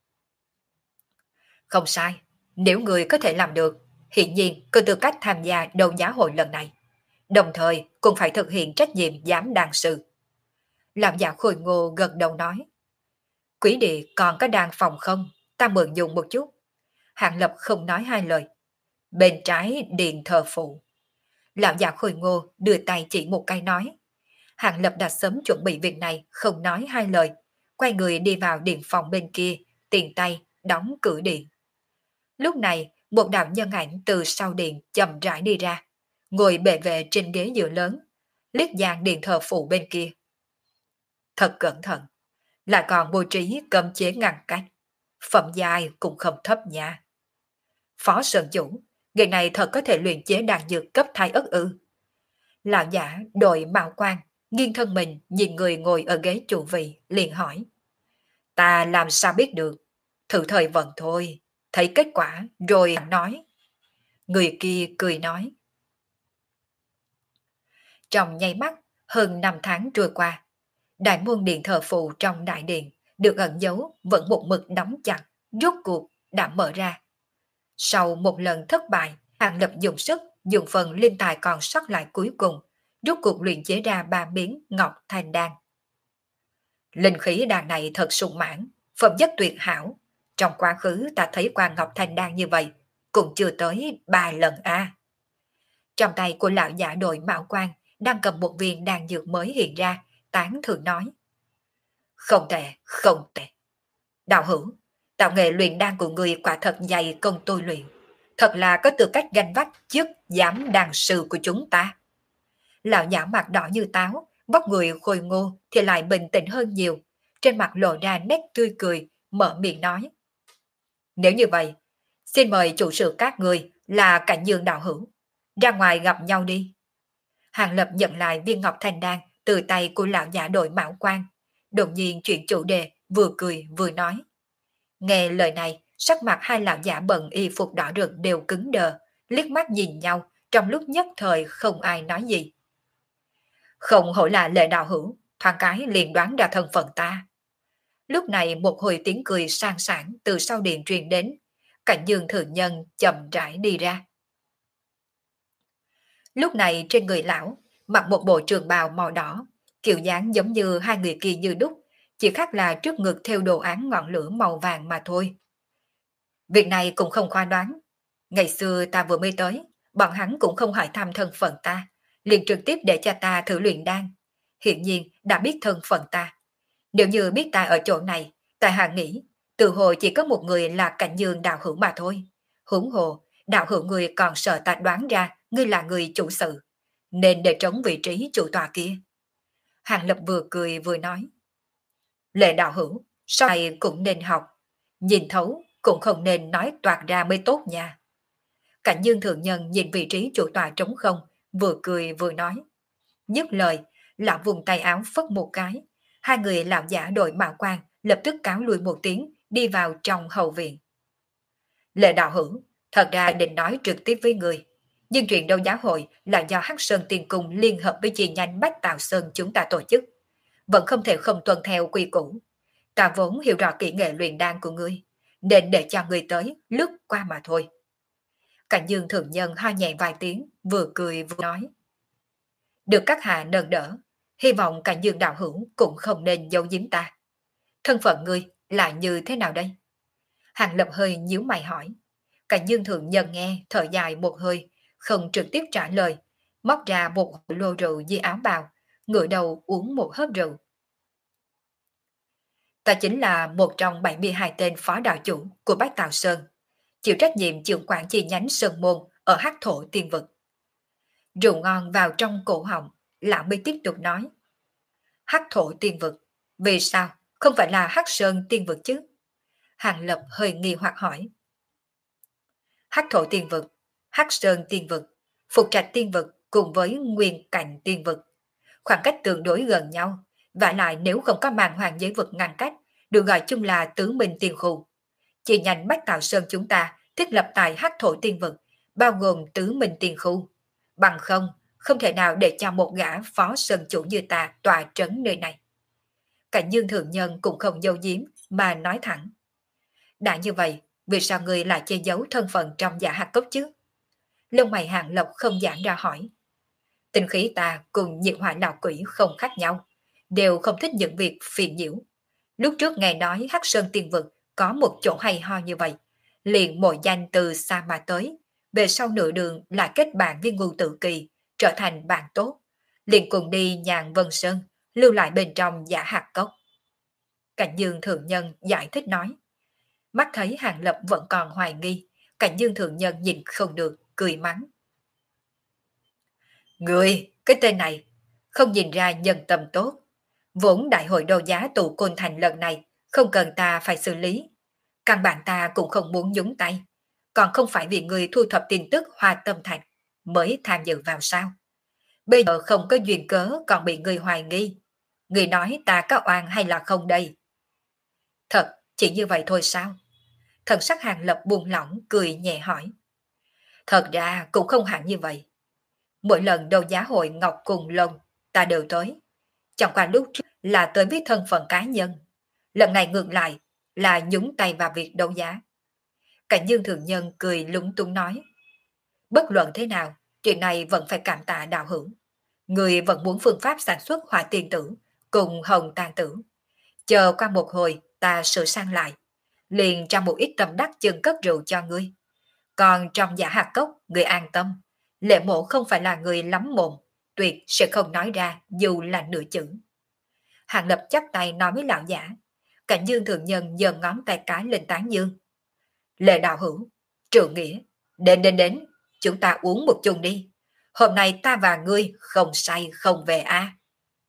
Không sai, nếu người có thể làm được, hiện nhiên có tư cách tham gia đấu giá hội lần này. Đồng thời cũng phải thực hiện trách nhiệm giám đàn sư. Làm giả khôi ngô gật đầu nói. Quý địa còn có đàn phòng không? Ta mượn dùng một chút. Hàng Lập không nói hai lời. Bên trái điện thờ phụ. Lão già khôi ngô đưa tay chỉ một cái nói. Hàng Lập đã sớm chuẩn bị việc này, không nói hai lời. Quay người đi vào điện phòng bên kia, tiền tay đóng cửa điện. Lúc này, một đạo nhân ảnh từ sau điện chậm rãi đi ra, ngồi bệ vệ trên ghế dựa lớn, liếc dàn điện thờ phụ bên kia. Thật cẩn thận, lại còn bố trí cấm chế ngăn cách, phẩm giai cũng không thấp nha. Phó Sơn Chủ, người này thật có thể luyện chế đan dược cấp thai ất ư? Lão giả đội mạo quan, nghiêng thân mình nhìn người ngồi ở ghế chủ vị, liền hỏi. Ta làm sao biết được? Thử thời vận thôi, thấy kết quả rồi nói. Người kia cười nói. Trong nháy mắt, hơn năm tháng trôi qua, đại môn điện thờ phụ trong đại điện được ẩn giấu vẫn một mực đóng chặt, rốt cuộc đã mở ra. Sau một lần thất bại, Hàng Lập dùng sức, dùng phần linh tài còn sót lại cuối cùng, rốt cuộc luyện chế ra ba miếng ngọc thanh đan. Linh khí đan này thật sung mãn, phẩm chất tuyệt hảo. Trong quá khứ ta thấy qua ngọc thanh đan như vậy, cũng chưa tới ba lần a. Trong tay của lão giả đội mạo quan đang cầm một viên đan dược mới hiện ra, tán thưởng nói. Không tệ, không tệ. Đạo hữu, tạo nghệ luyện đan của người quả thật dày công tôi luyện. Thật là có tư cách ganh vác chức giám đan sư của chúng ta. Lão giả mặt đỏ như táo, vóc người khôi ngô thì lại bình tĩnh hơn nhiều. Trên mặt lộ ra nét tươi cười, mở miệng nói. Nếu như vậy, xin mời chủ sự các người là Cảnh Dương đạo hữu. Ra ngoài gặp nhau đi. Hàng Lập nhận lại viên ngọc thanh đan từ tay của lão giả đội mão quan. Đột nhiên chuyển chủ đề, vừa cười vừa nói. Nghe lời này, sắc mặt hai lão giả bận y phục đỏ rực đều cứng đờ, liếc mắt nhìn nhau, trong lúc nhất thời không ai nói gì. Không hổ là Lệ đạo hữu, thoáng cái liền đoán ra thân phận ta. Lúc này một hồi tiếng cười sang sảng từ sau điện truyền đến, Cảnh Dương Thượng Nhân chậm rãi đi ra. Lúc này trên người lão, mặc một bộ trường bào màu đỏ, kiểu dáng giống như hai người kia như đúc, chỉ khác là trước ngực theo đồ án ngọn lửa màu vàng mà thôi. Việc này cũng không khoa đoán. Ngày xưa ta vừa mới tới, bọn hắn cũng không hỏi thăm thân phận ta, liền trực tiếp để cho ta thử luyện đan. Hiện nhiên đã biết thân phận ta. Nếu như biết ta ở chỗ này, tại hạ nghĩ, từ hồi chỉ có một người là Cảnh Dương đạo hữu mà thôi. Huống hồ, đạo hữu người còn sợ ta đoán ra ngươi là người chủ sự, nên để trống vị trí chủ tọa kia. Hàng Lập vừa cười vừa nói. Lệ đạo hữu, sau này cũng nên học. Nhìn thấu cũng không nên nói toạc ra mới tốt nha. Cảnh Dương Thượng Nhân nhìn vị trí chủ tọa trống không, vừa cười vừa nói. Dứt lời, lão vùng tay áo phất một cái. Hai người lão giả đội mạo quan lập tức cáo lui một tiếng, đi vào trong hậu viện. Lệ đạo hữu, thật ra định nói trực tiếp với người. Nhưng chuyện đấu giá hội là do Hắc Sơn Tiên Cung liên hợp với chi nhánh Bách Tạo Sơn chúng ta tổ chức. Vẫn không thể không tuân theo quy củ. Ta vốn hiểu rõ kỹ nghệ luyện đan của ngươi, nên để cho ngươi tới lướt qua mà thôi. Cảnh Dương Thượng Nhân ho nhẹ vài tiếng, vừa cười vừa nói. Được các hạ nâng đỡ, hy vọng Cảnh Dương đạo hữu cũng không nên giấu giếm ta. Thân phận ngươi là như thế nào đây? Hàng Lập hơi nhíu mày hỏi. Cảnh Dương Thượng Nhân nghe, thở dài một hơi, không trực tiếp trả lời, móc ra một lô rượu dưới áo bào, ngửa đầu uống một hớp rượu. Ta chính là một trong bảy mươi hai tên phó đạo chủ của Bách Tào Sơn, chịu trách nhiệm trưởng quản chi nhánh Sơn Môn ở Hắc Thổ Tiên Vực. Rượu ngon vào trong cổ họng, lão mới tiếp tục nói. Hắc Thổ Tiên Vực, vì sao không phải là Hắc Sơn Tiên Vực chứ? Hàng Lập hơi nghi hoặc hỏi. Hắc Thổ Tiên Vực, Hắc Sơn Tiên Vực, Phục Trạch Tiên Vực cùng với Nguyên Cảnh Tiên Vực, khoảng cách tương đối gần nhau, và lại nếu không có màn hoàng giới vực ngăn cách, được gọi chung là tứ minh tiên khu. Chỉ nhánh Bách Tạo Sơn chúng ta thiết lập tại Hắc Thổ Tiên Vực, bao gồm tứ minh tiên khu. Bằng không, không thể nào để cho một gã phó sơn chủ như ta tòa trấn nơi này. Cảnh Dương Thượng Nhân cũng không giấu giếm mà nói thẳng. Đã như vậy, vì sao người lại che giấu thân phận trong Dạ Hạt Cốc chứ? Lông mày Hàng Lộc không giãn ra hỏi. Tinh khí ta cùng nhiệt hỏa lão quỷ không khác nhau, đều không thích những việc phiền nhiễu. Lúc trước nghe nói Hắc Sơn Tiên Vực có một chỗ hay ho như vậy, liền mộ danh từ xa mà tới, về sau nửa đường lại kết bạn với Ngưu Tự Kỳ, trở thành bạn tốt, liền cùng đi nhàn Vân Sơn, lưu lại bên trong Dạ Hạt Cốc. Cảnh Dương Thượng Nhân giải thích nói. Mắt thấy Hàng Lập vẫn còn hoài nghi, Cảnh Dương Thượng Nhân nhìn không được, cười mắng. Người, cái tên này, không nhìn ra nhân tâm tốt. Vốn đại hội đấu giá tụ Côn Thành lần này, không cần ta phải xử lý. Căn bản ta cũng không muốn nhúng tay. Còn không phải vì người thu thập tin tức Hoa Tâm Thành mới tham dự vào sao. Bây giờ không có duyên cớ còn bị người hoài nghi. Người nói ta có oan hay là không đây? Thật, chỉ như vậy thôi sao? Thần sắc Hàng Lập buông lỏng cười nhẹ hỏi. Thật ra cũng không hẳn như vậy. Mỗi lần đấu giá hội Ngọc Cùng Lông ta đều tới. Chẳng qua lúc trước là tới với thân phận cá nhân. Lần này ngược lại là nhúng tay vào việc đấu giá. Cảnh Dương Thượng Nhân cười lúng túng nói. Bất luận thế nào, chuyện này vẫn phải cảm tạ đạo hữu. Người vẫn muốn phương pháp sản xuất hỏa tiên tử cùng hồng tàn tử. Chờ qua một hồi ta sửa sang lại. Liền trong một ít tâm đắc chân cất rượu cho ngươi. Còn trong Dạ Hạt Cốc, người an tâm. Lệ Mộ không phải là người lắm mồm, tuyệt sẽ không nói ra dù là nửa chữ. Hàng Lập chắp tay nói với lão giả. Cảnh Dương Thượng Nhân giơ ngón tay cái lên tán dương. Lệ đạo hữu, Trượng Nghĩa, đến đến đến, chúng ta uống một chung đi. Hôm nay ta và ngươi không say không về a. À.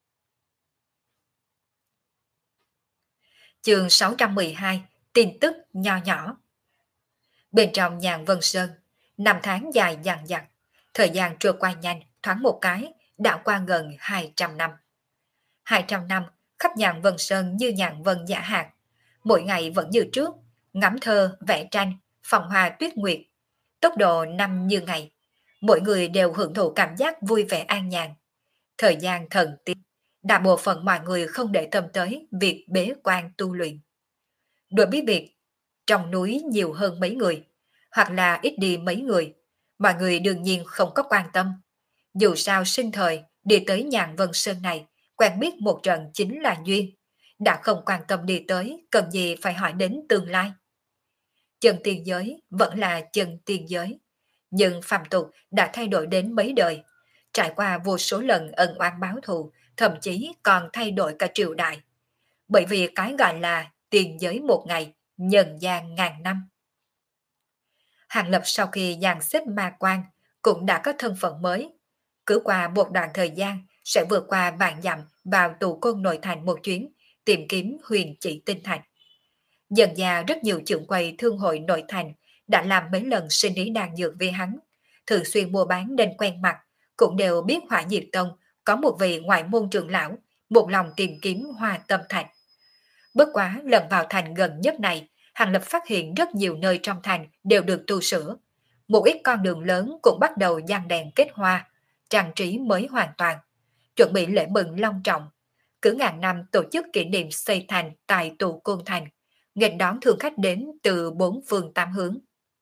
Chương sáu trăm mười hai, tin tức nho nhỏ. Bên trong nhàn Vân Sơn, năm tháng dài dằng dặc, thời gian trôi qua nhanh, thoáng một cái, đã qua gần hai trăm năm. hai trăm năm, khắp nhàn Vân Sơn như nhàn vân giả hạt, mỗi ngày vẫn như trước, ngắm thơ, vẽ tranh, phòng hoa tuyết nguyệt, tốc độ năm như ngày, mỗi người đều hưởng thụ cảm giác vui vẻ an nhàn. Thời gian thần tiên, đại bộ phận mọi người không để tâm tới việc bế quan tu luyện. Đối với việc trong núi nhiều hơn mấy người, hoặc là ít đi mấy người, mọi người đương nhiên không có quan tâm. Dù sao sinh thời đi tới Nhàn Vân Sơn này, quen biết một trận chính là duyên, đã không quan tâm đi tới, cần gì phải hỏi đến tương lai. Chân tiên giới vẫn là chân tiên giới, nhưng phàm tục đã thay đổi đến mấy đời, trải qua vô số lần ân oán báo thù, thậm chí còn thay đổi cả triều đại. Bởi vì cái gọi là tiền giới một ngày, nhân gian ngàn năm. Hàng Lập sau khi dàn xếp ma quan cũng đã có thân phận mới. Cứ qua một đoạn thời gian sẽ vượt qua vạn dặm vào tù côn nội thành một chuyến, tìm kiếm huyền chỉ tinh thành. Dần già rất nhiều trưởng quầy thương hội nội thành đã làm mấy lần sinh ý đàn dược với hắn, thường xuyên mua bán nên quen mặt, cũng đều biết Hỏa Diệp Tông có một vị ngoại môn trưởng lão, một lòng tìm kiếm Hoa Tâm Thạch. Bất quá lần vào thành gần nhất này, Hàng Lập phát hiện rất nhiều nơi trong thành đều được tu sửa. Một ít con đường lớn cũng bắt đầu giăng đèn kết hoa, trang trí mới hoàn toàn, chuẩn bị lễ mừng long trọng. Cứ ngàn năm tổ chức kỷ niệm xây thành tại tù Côn Thành, nghênh đón thương khách đến từ bốn phương tám hướng.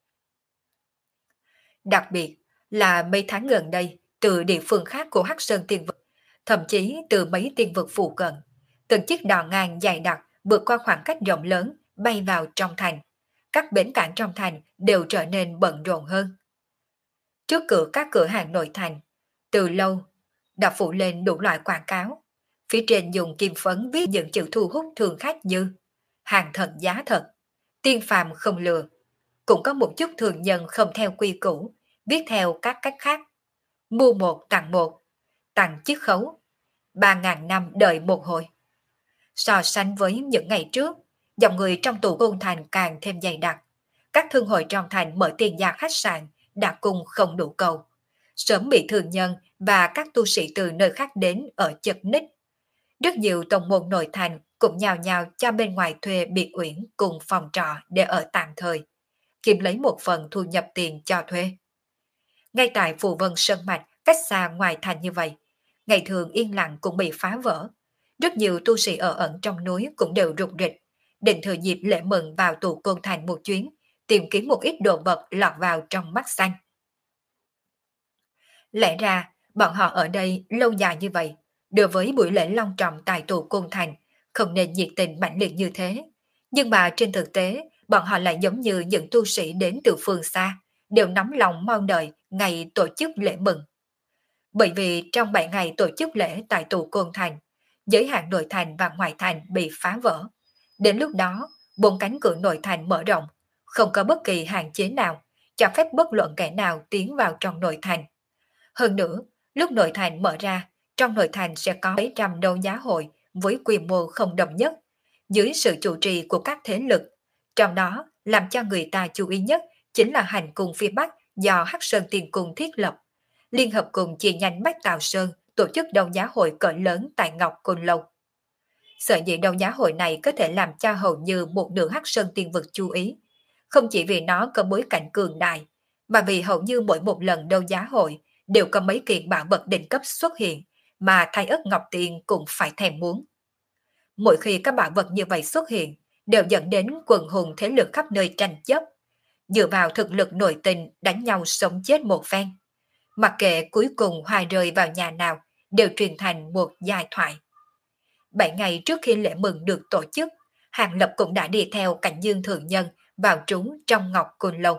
Đặc biệt là mấy tháng gần đây, từ địa phương khác của Hắc Sơn Tiên Vực, thậm chí từ mấy tiên vực phụ cận, từng chiếc đò ngang dài đặc vượt qua khoảng cách rộng lớn bay vào trong thành. Các bến cảng trong thành đều trở nên bận rộn hơn. Trước cửa các cửa hàng nội thành, từ lâu đã phủ lên đủ loại quảng cáo. Phía trên dùng kim phấn viết những chữ thu hút thường khách như hàng thật giá thật, tiên phàm không lừa. Cũng có một chút thường nhân không theo quy củ, viết theo các cách khác. Mua một tặng một, tặng chiết khấu, ba ngàn năm đợi một hồi. So sánh với những ngày trước, dòng người trong tù Côn Thành càng thêm dày đặc. Các thương hội trong thành mở tiền gia khách sạn đã cung không đủ cầu, sớm bị thường nhân và các tu sĩ từ nơi khác đến ở chật ních. Rất nhiều tông môn nội thành cũng nhào nhào cho bên ngoài thuê biệt uyển cùng phòng trọ để ở tạm thời, kiếm lấy một phần thu nhập tiền cho thuê. Ngay tại Phù Vân Sơn Mạch, cách xa ngoài thành như vậy, ngày thường yên lặng cũng bị phá vỡ. Rất nhiều tu sĩ ở ẩn trong núi cũng đều rục rịch, định thừa dịp lễ mừng vào tù Côn Thành một chuyến, tìm kiếm một ít đồ vật lọt vào trong mắt xanh. Lẽ ra, bọn họ ở đây lâu dài như vậy, đối với buổi lễ long trọng tại tù Côn Thành, không nên nhiệt tình mãnh liệt như thế. Nhưng mà trên thực tế, bọn họ lại giống như những tu sĩ đến từ phương xa, đều nóng lòng mong đợi ngày tổ chức lễ mừng. Bởi vì trong bảy ngày tổ chức lễ tại tù Côn Thành, giới hạn nội thành và ngoại thành bị phá vỡ. Đến lúc đó, bốn cánh cửa nội thành mở rộng, không có bất kỳ hạn chế nào, cho phép bất luận kẻ nào tiến vào trong nội thành. Hơn nữa, lúc nội thành mở ra, trong nội thành sẽ có mấy trăm đấu giá hội với quy mô không đồng nhất, dưới sự chủ trì của các thế lực. Trong đó, làm cho người ta chú ý nhất chính là hành cung phía Bắc do Hắc Sơn Tiên Cung thiết lập, liên hợp cùng chi nhánh Bách Tào Sơn tổ chức đấu giá hội cỡ lớn tại Ngọc Côn Lâu. Sở dĩ đấu giá hội này có thể làm cho hầu như một nửa Hắc Sơn Tiên Vực chú ý, không chỉ vì nó có bối cảnh cường đại, mà vì hầu như mỗi một lần đấu giá hội đều có mấy kiện bảo vật đỉnh cấp xuất hiện, mà Thái Ức Ngọc Tiền cũng phải thèm muốn. Mỗi khi các bảo vật như vậy xuất hiện, đều dẫn đến quần hùng thế lực khắp nơi tranh chấp, dựa vào thực lực nội tình đánh nhau sống chết một phen. Mặc kệ cuối cùng hoa rơi vào nhà nào, đều truyền thành một giai thoại. Bảy ngày trước khi lễ mừng được tổ chức, Hàng Lập cũng đã đi theo Cảnh Dương Thượng Nhân vào trú trong Ngọc Côn Lâu.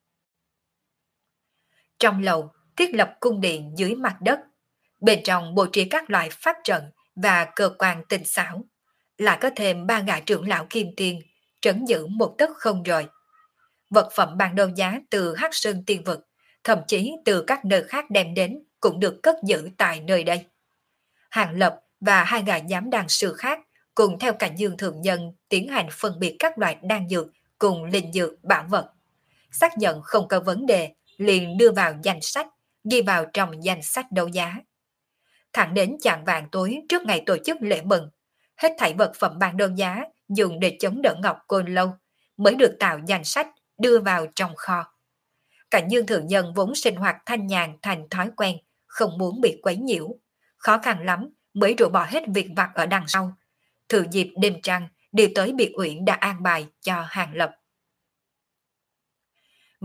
Trong lầu, thiết lập cung điện dưới mặt đất, bên trong bố trí các loại pháp trận và cơ quan tinh xảo, lại có thêm ba gã trưởng lão kim tiền trấn giữ một tấc không rồi. Vật phẩm ban đấu giá từ Hắc Sơn Tiên Vực, thậm chí từ các nơi khác đem đến cũng được cất giữ tại nơi đây. Hàng Lập và hai gã giám đàn sư khác cùng theo Cảnh Dương Thượng Nhân tiến hành phân biệt các loại đan dược cùng linh dược bảo vật. Xác nhận không có vấn đề, liền đưa vào danh sách, ghi vào trong danh sách đấu giá. Thẳng đến chạng vạng tối trước ngày tổ chức lễ mừng, hết thảy vật phẩm ban đấu giá dùng để chống đỡ Ngọc Côn Lâu mới được tạo danh sách đưa vào trong kho. Cảnh Dương Thượng Nhân vốn sinh hoạt thanh nhàn thành thói quen, không muốn bị quấy nhiễu. Khó khăn lắm mới rũ bỏ hết việc vặt ở đằng sau. Thừa dịp đêm trăng đi tới biệt uyển đã an bài cho Hàng Lập.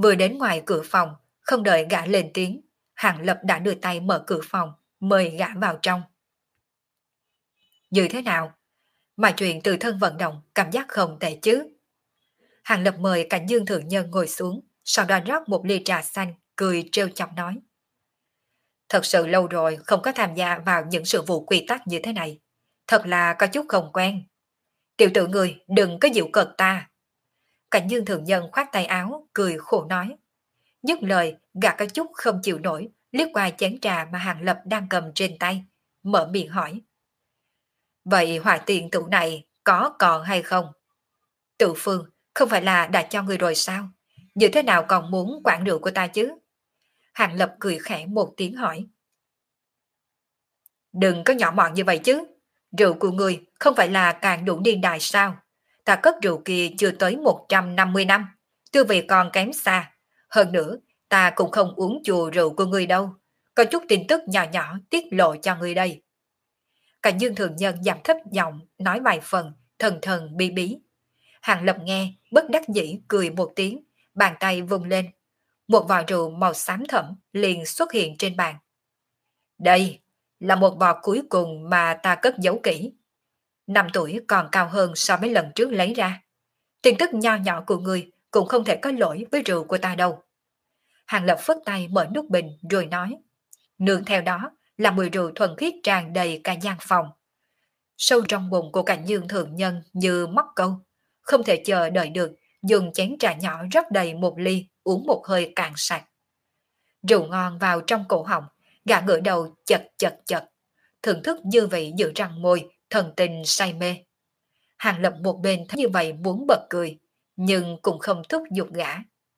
Vừa đến ngoài cửa phòng, không đợi gã lên tiếng, Hàng Lập đã đưa tay mở cửa phòng, mời gã vào trong. Như thế nào? Mà chuyện từ thân vận động cảm giác không tệ chứ? Hàng Lập mời Cảnh Dương Thượng Nhân ngồi xuống, sau đó rót một ly trà xanh, cười trêu chọc nói. Thật sự lâu rồi không có tham gia vào những sự vụ quy tắc như thế này. Thật là có chút không quen. Tiểu tử người đừng có dịu cợt ta. Cảnh Dương Thượng Nhân khoát tay áo, cười khổ nói. Dứt lời, gã có chút không chịu nổi, liếc qua chén trà mà Hàng Lập đang cầm trên tay, mở miệng hỏi. Vậy hỏa tiền tụ này có còn hay không? Tự Phương, không phải là đã cho người rồi sao? Như thế nào còn muốn quản rượu của ta chứ? Hàng Lập cười khẽ một tiếng hỏi. Đừng có nhỏ mọn như vậy chứ. Rượu của người không phải là càng đủ niên đại sao? Ta cất rượu kia chưa tới một trăm năm mươi năm. Tư vị còn kém xa. Hơn nữa, ta cũng không uống chùa rượu của người đâu. Có chút tin tức nhỏ nhỏ tiết lộ cho người đây. Cảnh Dương Thường Nhân giảm thấp giọng, nói vài phần, thần thần bí bí. Hàng Lập nghe, bất đắc dĩ cười một tiếng, bàn tay vung lên. Một vò rượu màu xám thẫm liền xuất hiện trên bàn. Đây là một vò cuối cùng mà ta cất giấu kỹ. Năm tuổi còn cao hơn so với lần trước lấy ra. Tin tức nho nhỏ của người cũng không thể có lỗi với rượu của ta đâu. Hàng Lập phất tay mở nút bình rồi nói. Nương theo đó là mùi rượu thuần khiết tràn đầy cả gian phòng. Sâu trong bụng của Cảnh Dương Thượng Nhân như móc câu. Không thể chờ đợi được, dùng chén trà nhỏ rót đầy một ly, uống một hơi cạn sạch. Rượu ngon vào trong cổ họng, gã ngửa đầu chật chật chật, thưởng thức dư vị giữa răng môi, thần tình say mê. Hàng Lập một bên thấy như vậy muốn bật cười, nhưng cũng không thúc giục gã.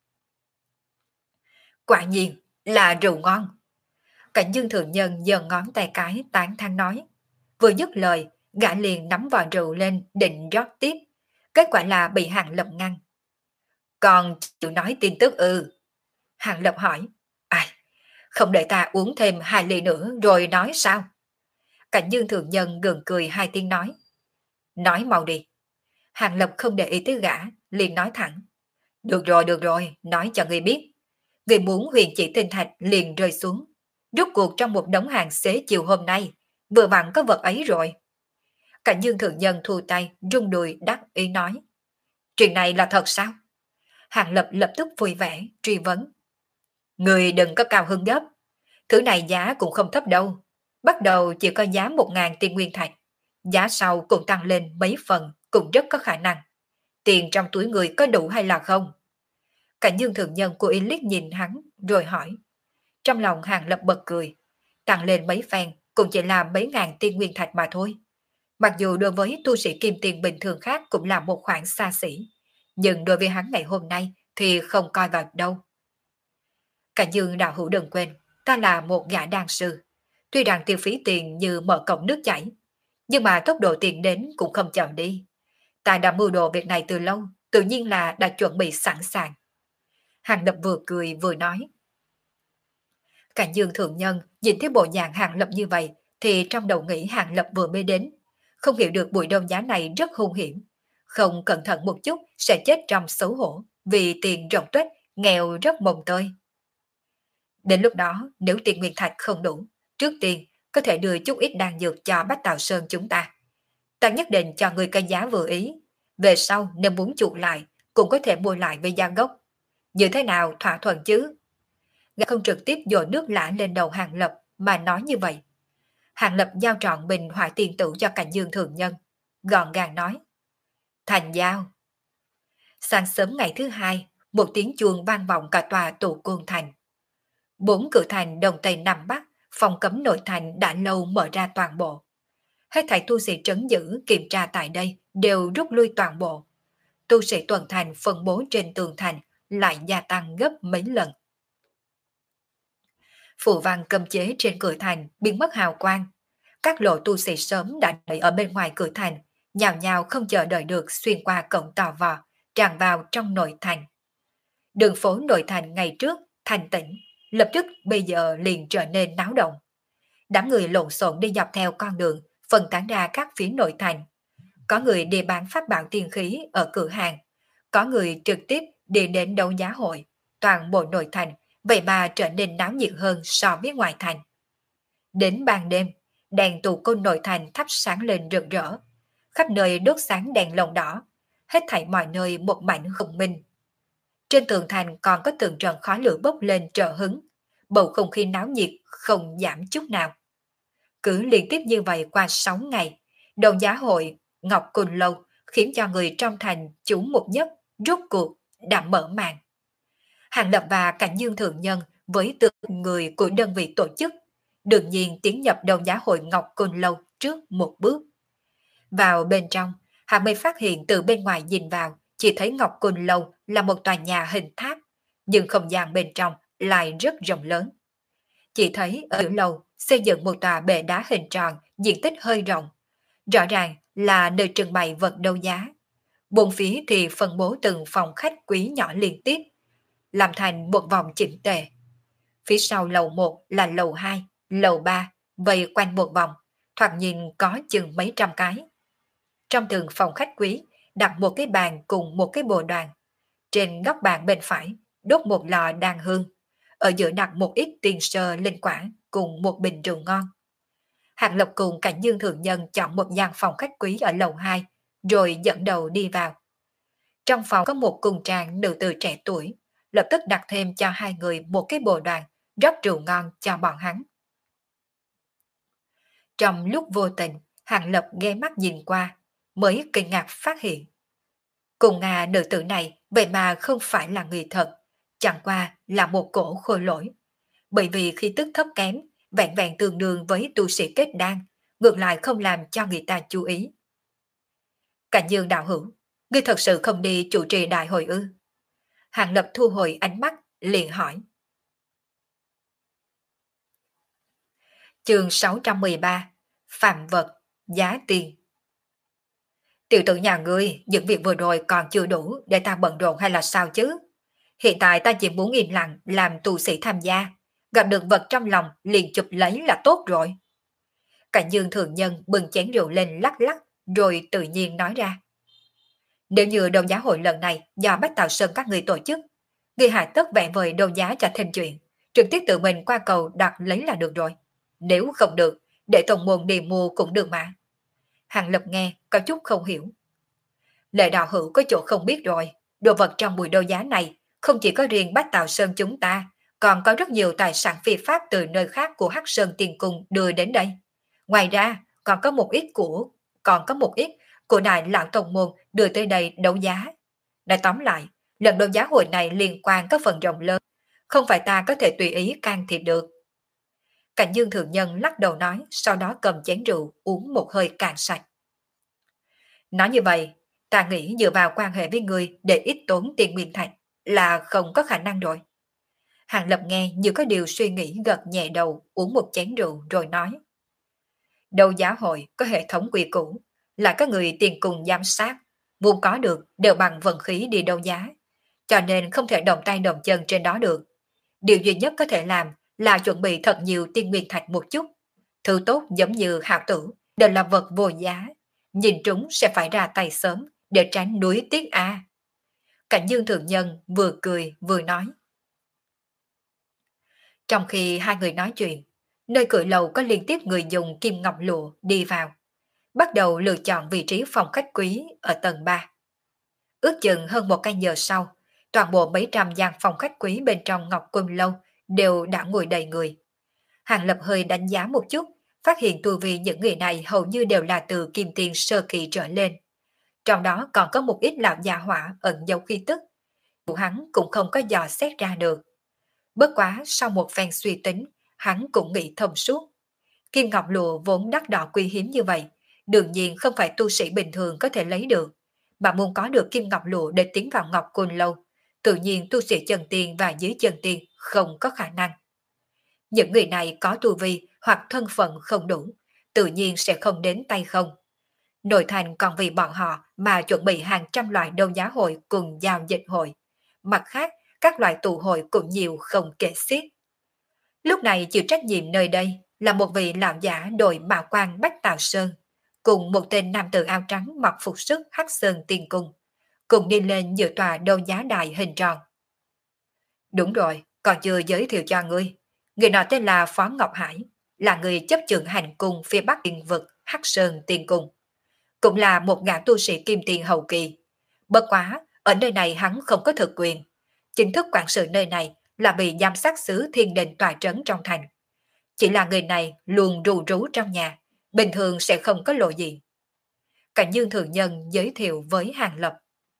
Quả nhiên là rượu ngon. Cảnh Dương Thượng Nhân giơ ngón tay cái tán thán nói. Vừa dứt lời, gã liền nắm vào rượu lên định rót tiếp. Kết quả là bị Hàng Lập ngăn. Còn chịu nói tin tức ư? Hàng Lập hỏi. Ai, không để ta uống thêm hai ly nữa rồi nói sao? Cảnh Dương Thượng Nhân gượng cười hai tiếng nói. Nói mau đi. Hàng Lập không để ý tới gã, liền nói thẳng. Được rồi, được rồi, nói cho người biết. Người muốn huyền chỉ tinh thạch liền rơi xuống. Rốt cuộc trong một đống hàng xế chiều hôm nay, vừa vặn có vật ấy rồi. Cảnh Dương Thượng Nhân thu tay, rung đùi đắc ý nói. Chuyện này là thật sao? Hàng Lập lập tức vui vẻ, truy vấn. Người đừng có cao hứng gấp. Thứ này giá cũng không thấp đâu. Bắt đầu chỉ có giá một ngàn tiên nguyên thạch. Giá sau cũng tăng lên mấy phần, cũng rất có khả năng. Tiền trong túi người có đủ hay là không? Cảnh Dương Thượng Nhân cố ý liếc nhìn hắn, rồi hỏi. Trong lòng Hàng Lập bật cười. Tăng lên mấy phen, cũng chỉ là mấy ngàn tiên nguyên thạch mà thôi. Mặc dù đối với tu sĩ kim tiền bình thường khác cũng là một khoản xa xỉ, nhưng đối với hắn ngày hôm nay thì không coi vào đâu. Cảnh Dương đạo hữu đừng quên, ta là một gã đan sư. Tuy rằng tiêu phí tiền như mở cổng nước chảy, nhưng mà tốc độ tiền đến cũng không chậm đi. Ta đã mưu đồ việc này từ lâu, tự nhiên là đã chuẩn bị sẵn sàng. Hàng Lập vừa cười vừa nói. Cảnh Dương Thượng Nhân nhìn thấy bộ dạng Hàng Lập như vậy thì trong đầu nghĩ Hàng Lập vừa mới đến. Không hiểu được buổi đấu giá này rất hung hiểm. Không cẩn thận một chút sẽ chết trong xấu hổ vì tiền rộng tuếch, nghèo rất mồng tơi. Đến lúc đó nếu tiền nguyên thạch không đủ, trước tiên có thể đưa chút ít đan dược cho Bách Tào Sơn chúng ta. Ta nhất định cho người cái giá vừa ý. Về sau nếu muốn chuộc lại cũng có thể mua lại với giá gốc. Như thế nào thỏa thuận chứ? Gã không trực tiếp dội nước lã lên đầu Hàng Lập mà nói như vậy. Hàng Lập giao trọn bình hỏa tiền tử cho Cảnh Dương Thượng Nhân, gọn gàng nói. Thành giao. Sáng sớm ngày thứ hai, một tiếng chuông vang vọng cả tòa tụ côn thành. Bốn cửa thành đông tây nam bắc, phòng cấm nội thành đã lâu mở ra toàn bộ. Hết thảy tu sĩ trấn giữ kiểm tra tại đây đều rút lui toàn bộ. Tu sĩ tuần thành phân bố trên tường thành lại gia tăng gấp mấy lần. Phù văn cấm chế trên cửa thành biến mất hào quang. Các lộ tu sĩ sớm đã đợi ở bên ngoài cửa thành, nhào nhào không chờ đợi được xuyên qua cổng tò vò, tràn vào trong nội thành. Đường phố nội thành ngày trước thanh tĩnh, lập tức bây giờ liền trở nên náo động. Đám người lộn xộn đi dọc theo con đường, phân tán ra các phía nội thành. Có người đi bán pháp bảo tiên khí ở cửa hàng, có người trực tiếp đi đến đấu giá hội, toàn bộ nội thành, vậy mà trở nên náo nhiệt hơn so với ngoài thành. Đến ban đêm, đèn tù côn nội thành thắp sáng lên rực rỡ, khắp nơi đốt sáng đèn lồng đỏ, hết thảy mọi nơi một mảnh hùng minh. Trên tường thành còn có từng trận khói lửa bốc lên trợ hứng, bầu không khí náo nhiệt không giảm chút nào. Cứ liên tiếp như vậy qua sáu ngày, đấu giá hội Ngọc Côn Lâu khiến cho người trong thành chủ một giấc rốt cuộc đã mở màn. Hàng Lập và Cảnh Dương Thượng Nhân với tư người của đơn vị tổ chức, đương nhiên tiến nhập đấu giá hội Ngọc Côn Lâu trước một bước. Vào bên trong, Hạ mới phát hiện từ bên ngoài nhìn vào, chỉ thấy Ngọc Côn Lâu là một tòa nhà hình tháp, nhưng không gian bên trong lại rất rộng lớn. Chỉ thấy ở lầu xây dựng một tòa bệ đá hình tròn, diện tích hơi rộng. Rõ ràng là nơi trưng bày vật đấu giá. Bốn phía thì phân bố từng phòng khách quý nhỏ liên tiếp, làm thành một vòng chỉnh tề. Phía sau lầu một là lầu hai, lầu ba, vây quanh một vòng, thoạt nhìn có chừng mấy trăm cái. Trong từng phòng khách quý đặt một cái bàn cùng một cái bồ đoàn. Trên góc bàn bên phải đốt một lò đàn hương, ở giữa đặt một ít tiền sơ linh quả cùng một bình rượu ngon. Hàng Lập cùng Cảnh Dương Thượng Nhân chọn một gian phòng khách quý ở lầu hai, rồi dẫn đầu đi vào. Trong phòng có một cung trang nữ tử trẻ tuổi, lập tức đặt thêm cho hai người một cái bồ đoàn, rót rượu ngon cho bọn hắn. Trong lúc vô tình, Hàng Lập ghé mắt nhìn qua, mới kinh ngạc phát hiện. Cùng Nga nữ tử này vậy mà không phải là người thật, chẳng qua là một cổ khôi lỗi. Bởi vì khi tức thấp kém, vẹn vẹn tương đương với tu sĩ kết đan, ngược lại không làm cho người ta chú ý. Cảnh Dương đạo hữu, ngươi thật sự không đi chủ trì đại hội ư? Hàng Lập thu hồi ánh mắt, liền hỏi. Chương sáu trăm mười ba, Phạm vật, giá tiền. Tiểu tử nhà ngươi, những việc vừa rồi còn chưa đủ để ta bận rộn hay là sao chứ? Hiện tại ta chỉ muốn im lặng làm tu sĩ tham gia, gặp được vật trong lòng liền chụp lấy là tốt rồi. Cảnh Dương Thượng Nhân bưng chén rượu lên lắc lắc, rồi tự nhiên nói ra. Nếu như đấu giá hội lần này do Bách Tạo Sơn các người tổ chức, người hạ tất vẹn vời đấu giá cho thêm chuyện, trực tiếp tự mình qua cầu đặt lấy là được rồi. Nếu không được, để tổng môn đi mua cũng được mà. Hàng Lập nghe có chút không hiểu. Lệ đạo hữu có chỗ không biết rồi, đồ vật trong buổi đấu giá này không chỉ có riêng Bách Tạo Sơn chúng ta, còn có rất nhiều tài sản phi pháp từ nơi khác của Hắc Sơn Tiên Cung đưa đến đây. Ngoài ra, còn có một ít của, còn có một ít của đại lão tổng môn đưa tới đây đấu giá. Nói tóm lại, lần đấu giá hội này liên quan có phần rộng lớn, không phải ta có thể tùy ý can thiệp được. Cảnh Dương Thượng Nhân lắc đầu nói, sau đó cầm chén rượu uống một hơi cạn sạch. Nói như vậy, ta nghĩ dựa vào quan hệ với người để ít tốn tiền nguyên thạch là không có khả năng rồi. Hàng Lập nghe như có điều suy nghĩ, gật nhẹ đầu, uống một chén rượu rồi nói. Đấu giá hội có hệ thống quy củ, lại có người tiền cùng giám sát, muốn có được đều bằng vận khí đi đấu giá, cho nên không thể động tay động chân trên đó được. Điều duy nhất có thể làm là chuẩn bị thật nhiều tiên nguyên thạch một chút. Thứ tốt giống như hảo tử đều là vật vô giá, nhìn trúng sẽ phải ra tay sớm để tránh nuối tiếc a. Cảnh Dương Thượng Nhân vừa cười vừa nói. Trong khi hai người nói chuyện, nơi cửa lầu có liên tiếp người dùng kim ngọc lụa đi vào, bắt đầu lựa chọn vị trí phòng khách quý ở tầng ba. Ước chừng hơn một canh giờ sau, toàn bộ mấy trăm gian phòng khách quý bên trong Ngọc Côn Lâu đều đã ngồi đầy người. Hàng Lập hơi đánh giá một chút, phát hiện tu vi những người này hầu như đều là từ kim tiền sơ kỳ trở lên. Trong đó còn có một ít lão già hỏa ẩn dấu khí tức. Hắn cũng không có dò xét ra được. Bất quá sau một phen suy tính, hắn cũng nghĩ thông suốt. Kim ngọc lụa vốn đắt đỏ quý hiếm như vậy, đương nhiên không phải tu sĩ bình thường có thể lấy được. Mà muốn có được kim ngọc lụa để tiến vào Ngọc Côn Lâu, tự nhiên tu sĩ chân tiền và dưới chân tiền không có khả năng. Những người này có tu vi hoặc thân phận không đủ, tự nhiên sẽ không đến tay không. Nội thành còn vì bọn họ mà chuẩn bị hàng trăm loại đấu giá hội cùng giao dịch hội. Mặt khác, các loại tụ hội cũng nhiều không kể xiết. Lúc này chịu trách nhiệm nơi đây là một vị lão giả đội bảo quan Bách Tạo Sơn, cùng một tên nam tử áo trắng mặc phục sức Hắc Sơn Tiên Cung, cùng đi lên giữa tòa đấu giá đài hình tròn. Đúng rồi, còn chưa giới thiệu cho ngươi. Người nọ tên là Phó Ngọc Hải, là người chấp trưởng hành cung phía bắc tiên vực Hắc Sơn Tiên Cung. Cũng là một gã tu sĩ kim tiền hậu kỳ. Bất quá, ở nơi này hắn không có thực quyền. Chính thức quản sự nơi này là bị giám sát xứ thiên đình tòa trấn trong thành. Chỉ là người này luôn ru rú trong nhà, bình thường sẽ không có lộ gì. Cảnh Dương Thường Nhân giới thiệu với Hàng Lập.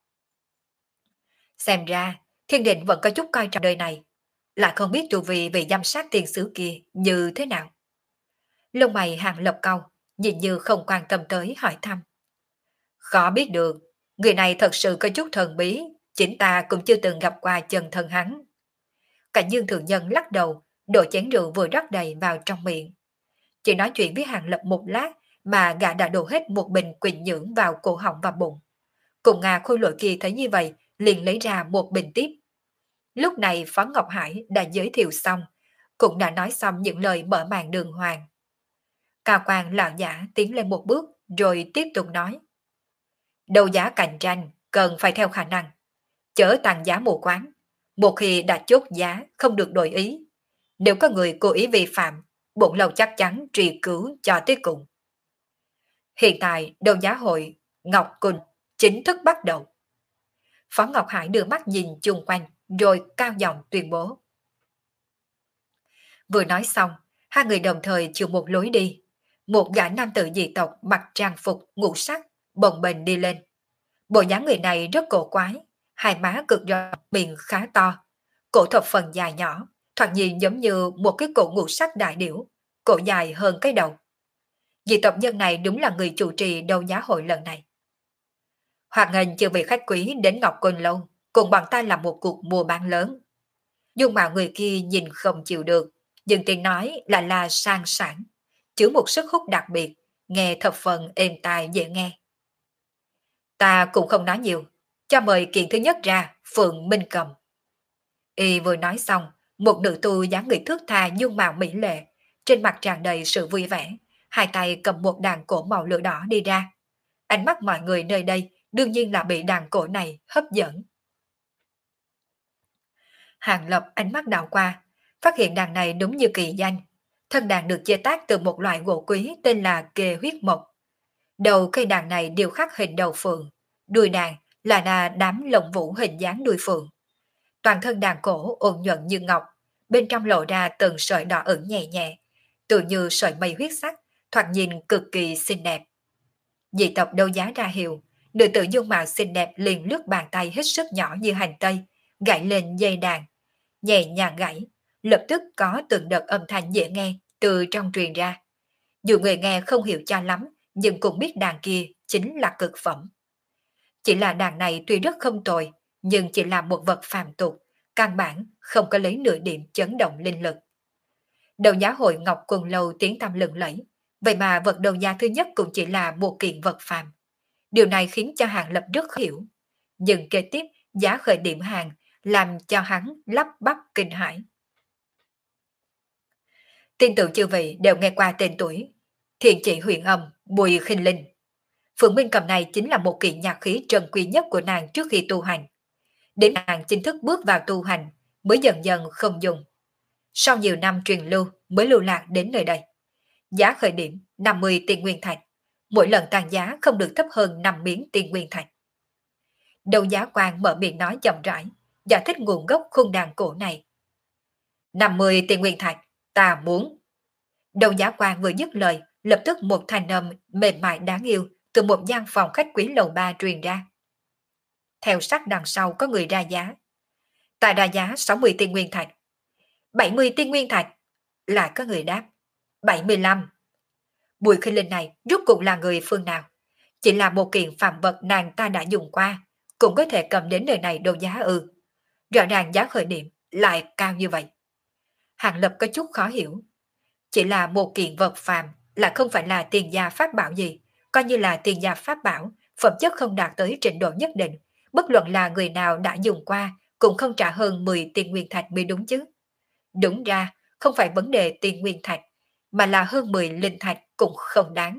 Xem ra, thiên định vẫn có chút coi trọng đời này, lại không biết trụ vị về giám sát tiền sứ kia như thế nào. Lông mày Hàng Lập cau, nhìn như không quan tâm tới hỏi thăm. Khó biết được, người này thật sự có chút thần bí, chính ta cũng chưa từng gặp qua chân thân hắn. Cảnh Dương Thường Nhân lắc đầu, đổ chén rượu vừa rót đầy vào trong miệng. Chỉ nói chuyện với Hàng Lập một lát mà gã đã đổ hết một bình quỳnh nhưỡng vào cổ họng và bụng. Cùng Nga khôi lỗi kia thấy như vậy, liền lấy ra một bình tiếp. Lúc này Phó Ngọc Hải đã giới thiệu xong, cũng đã nói xong những lời mở màn đường hoàng. Cao quan lão giả tiến lên một bước rồi tiếp tục nói. Đấu giá cạnh tranh cần phải theo khả năng, chớ tăng giá mù quáng. Một khi đã chốt giá không được đổi ý. Nếu có người cố ý vi phạm, bổn lầu chắc chắn truy cứu cho tới cùng. Hiện tại đấu giá hội Ngọc Cung chính thức bắt đầu. Phó Ngọc Hải đưa mắt nhìn chung quanh rồi cao giọng tuyên bố. Vừa nói xong, hai người đồng thời chịu một lối đi. Một gã nam tử dị tộc mặc trang phục ngũ sắc bồng bềnh đi lên. Bộ dáng người này rất cổ quái, hai má cực rộng, miệng khá to, cổ thập phần dài nhỏ, thoạt nhìn giống như một cái cổ ngũ sắc đại điểu, cổ dài hơn cái đầu. Dị tộc nhân này đúng là người chủ trì đấu giá hội lần này. Hoàng nghênh chưa vị khách quý đến Ngọc Côn Lâu, cùng bọn ta làm một cuộc mua bán lớn. Nhưng mà người kia nhìn không chịu được, nhưng tiếng nói là là sang sảng, chứa một sức hút đặc biệt, nghe thập phần êm tai dễ nghe. Ta cũng không nói nhiều, cho mời kiện thứ nhất ra, Phượng Minh Cầm. Y vừa nói xong, một nữ tu dáng người thước tha dung mạo mỹ lệ, trên mặt tràn đầy sự vui vẻ, hai tay cầm một đàn cổ màu lửa đỏ đi ra. Ánh mắt mọi người nơi đây đương nhiên là bị đàn cổ này hấp dẫn. Hàng Lập ánh mắt đảo qua, phát hiện đàn này đúng như kỳ danh. Thân đàn được chế tác từ một loại gỗ quý tên là kề huyết mộc. Đầu cây đàn này điêu khắc hình đầu phượng, đuôi đàn là là đám lồng vũ hình dáng đuôi phượng. Toàn thân đàn cổ ôn nhuận như ngọc, bên trong lộ ra từng sợi đỏ ửng nhẹ nhẹ, tự như sợi mây huyết sắc, thoạt nhìn cực kỳ xinh đẹp. Dị tộc đấu giá ra hiệu, nữ tử dung mạo xinh đẹp liền lướt bàn tay hết sức nhỏ như hành tây, gảy lên dây đàn, nhẹ nhàng gảy, lập tức có từng đợt âm thanh dễ nghe từ trong truyền ra. Dù người nghe không hiểu cho lắm, nhưng cũng biết đàn kia chính là cực phẩm. Chỉ là đàn này tuy rất không tồi, nhưng chỉ là một vật phàm tục, căn bản không có lấy nửa điểm chấn động linh lực. Đấu giá hội Ngọc Cung Lâu tiếng tăm lừng lẫy, vậy mà vật đấu giá thứ nhất cũng chỉ là một kiện vật phàm. Điều này khiến cho Hàng Lập rất hiểu. Nhưng kế tiếp giá khởi điểm hàng làm cho hắn lắp bắp kinh hãi. Tin tưởng chư vị đều nghe qua tên tuổi Thiện Chỉ Huyền Âm, Bùi Khinh Linh. Phượng Minh Cầm này chính là một kiện nhạc khí trân quý nhất của nàng trước khi tu hành. Đến nàng chính thức bước vào tu hành mới dần dần không dùng. Sau nhiều năm truyền lưu mới lưu lạc đến nơi đây. Giá khởi điểm năm mươi tiền nguyên thạch, mỗi lần tăng giá không được thấp hơn năm miếng tiền nguyên thạch. Đấu giá quan mở miệng nói chậm rãi, giải thích nguồn gốc khung đàn cổ này. năm mươi tiền nguyên thạch, ta muốn. Đấu giá quan vừa dứt lời, lập tức một thanh âm mềm mại đáng yêu từ một gian phòng khách quý lầu ba truyền ra. Theo sát đằng sau có người ra giá. Ta ra giá sáu mươi tiền nguyên thạch. bảy mươi tiền nguyên thạch. Lại có người đáp. bảy mươi lăm. Bùi Khinh Linh này rốt cuộc là người phương nào? Chỉ là một kiện phạm vật nàng ta đã dùng qua, cũng có thể cầm đến nơi này đấu giá ư. Rõ ràng giá khởi điểm lại cao như vậy. Hàng Lập có chút khó hiểu. Chỉ là một kiện vật phàm, là không phải là tiền gia pháp bảo gì, coi như là tiền gia pháp bảo, phẩm chất không đạt tới trình độ nhất định, bất luận là người nào đã dùng qua, cũng không trả hơn mười tiền nguyên thạch mới đúng chứ. Đúng ra, không phải vấn đề tiền nguyên thạch, mà là hơn mười linh thạch cũng không đáng.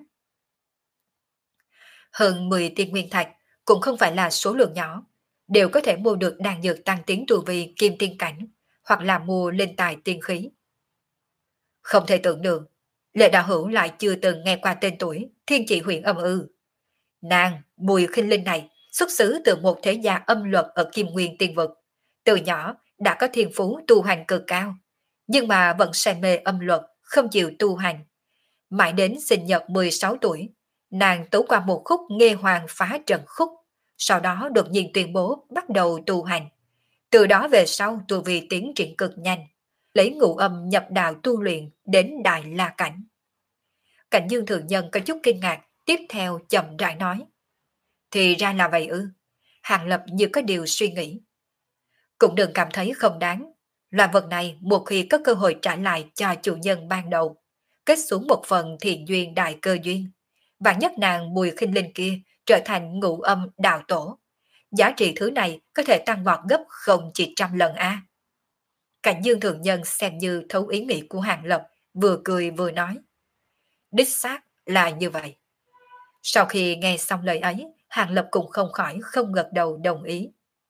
Hơn mười tiền nguyên thạch cũng không phải là số lượng nhỏ, đều có thể mua được đan dược tăng tiến tu vi kim tiên cảnh, hoặc là mua linh tài tiên khí. Không thể tưởng được, Lệ Đạo Hữu lại chưa từng nghe qua tên tuổi Thiên Chỉ huyện âm ư. Nàng, Bùi Khinh Linh này, xuất xứ từ một thế gia âm luật ở Kim Nguyên Tiên Vực. Từ nhỏ đã có thiên phú tu hành cực cao, nhưng mà vẫn say mê âm luật, không chịu tu hành. Mãi đến sinh nhật mười sáu tuổi, nàng tấu qua một khúc Nghê Hoàng phá trận khúc, sau đó đột nhiên tuyên bố bắt đầu tu hành. Từ đó về sau tu vi tiến triển cực nhanh, lấy ngũ âm nhập đạo tu luyện đến Đại La Cảnh. Cảnh Dương Thượng Nhân có chút kinh ngạc, tiếp theo chậm rãi nói. Thì ra là vậy ư. Hàng Lập như có điều suy nghĩ. Cũng đừng cảm thấy không đáng. Loài vật này một khi có cơ hội trả lại cho chủ nhân ban đầu, kết xuống một phần thiện duyên đại cơ duyên, và nhất nàng Bùi Khinh Linh kia trở thành ngũ âm đạo tổ. Giá trị thứ này có thể tăng vọt gấp không chỉ trăm lần a. Cảnh Dương Thượng Nhân xem như thấu ý nghĩ của Hàng Lập, vừa cười vừa nói. Đích xác là như vậy. Sau khi nghe xong lời ấy, Hàng Lập cũng không khỏi không gật đầu đồng ý.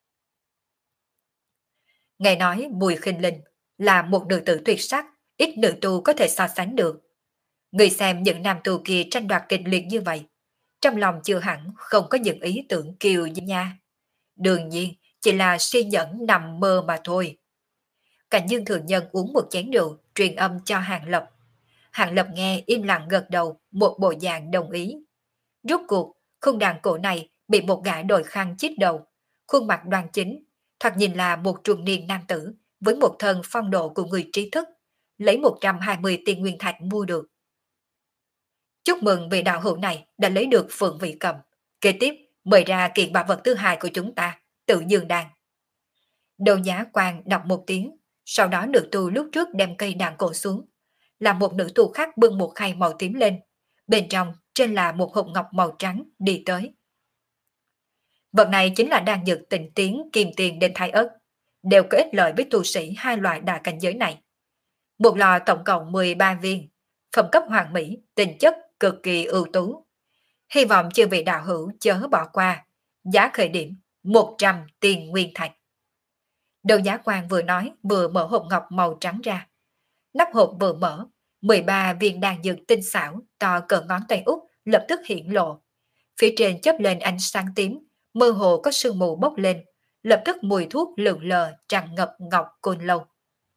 Nghe nói Bùi Khinh Linh là một nữ tử tuyệt sắc, ít nữ tu có thể so sánh được. Người xem những nam tu kia tranh đoạt kịch liệt như vậy, trong lòng chưa hẳn không có những ý tưởng kiều như nha. Đương nhiên, chỉ là suy nhẫn nằm mơ mà thôi. Cảnh Dương Thượng Nhân uống một chén rượu, truyền âm cho Hàng Lập. Hàng Lập nghe im lặng gật đầu, một bộ dạng đồng ý. Rốt cuộc, khung đàn cổ này bị một gã đội khăn chít đầu, khuôn mặt đoan chính, thoạt nhìn là một trung niên nam tử với một thân phong độ của người trí thức, lấy một trăm hai mươi tiền nguyên thạch mua được. Chúc mừng vị đạo hữu này đã lấy được Phượng Vị Cầm. Kế tiếp, mời ra kiện bảo vật thứ hai của chúng ta, Tự Dương Đan. Đầu giá quan đọc một tiếng, sau đó nữ tu lúc trước đem cây đàn cổ xuống, làm một nữ tu khác bưng một khay màu tím lên, bên trong trên là một hộp ngọc màu trắng đi tới. Vật này chính là đan dược tịnh tiến kim tiền đến thái ớt, đều có ích lợi với tu sĩ hai loại đại cảnh giới này. Một lò tổng cộng mười ba viên, phẩm cấp hoàn mỹ, tình chất cực kỳ ưu tú. Hy vọng chư vị đạo hữu chớ bỏ qua, giá khởi điểm một trăm tiền nguyên thạch. Đầu giá quan vừa nói vừa mở hộp ngọc màu trắng ra. Nắp hộp vừa mở, mười ba viên đan dược tinh xảo to cỡ ngón tay út lập tức hiện lộ. Phía trên chớp lên ánh sáng tím, mơ hồ có sương mù bốc lên, lập tức mùi thuốc lượn lờ tràn ngập ngọc côn lâu.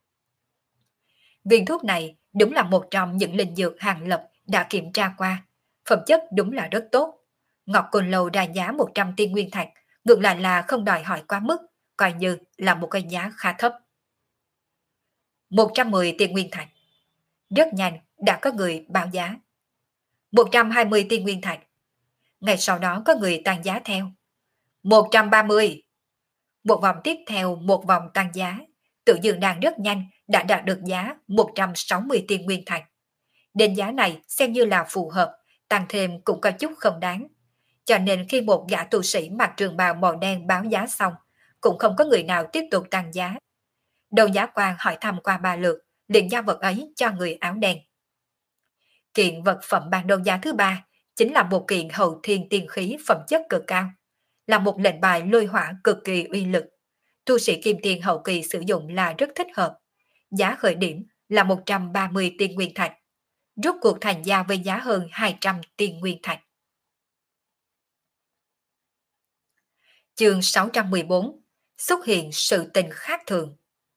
Viên thuốc này đúng là một trong những linh dược Hàng Lập đã kiểm tra qua, phẩm chất đúng là rất tốt. Ngọc côn lâu đa giá một trăm tiên nguyên thạch, ngược lại là không đòi hỏi quá mức, coi như là một cái giá khá thấp. một trăm mười tiên nguyên thạch. Rất nhanh đã có người báo giá. một trăm hai mươi tiên nguyên thạch. Ngày sau đó có người tăng giá theo. một trăm ba mươi. Một vòng tiếp theo một vòng tăng giá, Tự Dương Đan rất nhanh đã đạt được giá một trăm sáu mươi tiên nguyên thạch. Đến giá này xem như là phù hợp, tăng thêm cũng có chút không đáng. Cho nên khi một gã tu sĩ mặc trường bào màu đen báo giá xong, cũng không có người nào tiếp tục tăng giá. Đầu giá quan hỏi thăm qua ba lượt, liền giao vật ấy cho người áo đen. Kiện vật phẩm ban đầu giá thứ ba chính là một kiện hậu thiên tiên khí phẩm chất cực cao, là một lệnh bài lôi hỏa cực kỳ uy lực. Tu sĩ kim tiền hậu kỳ sử dụng là rất thích hợp. Giá khởi điểm là một trăm ba mươi tiên nguyên thạch. Rốt cuộc thành giao với giá hơn hai trăm tiên nguyên thạch. Chương sáu trăm mười bốn. Xuất hiện sự tình khác thường.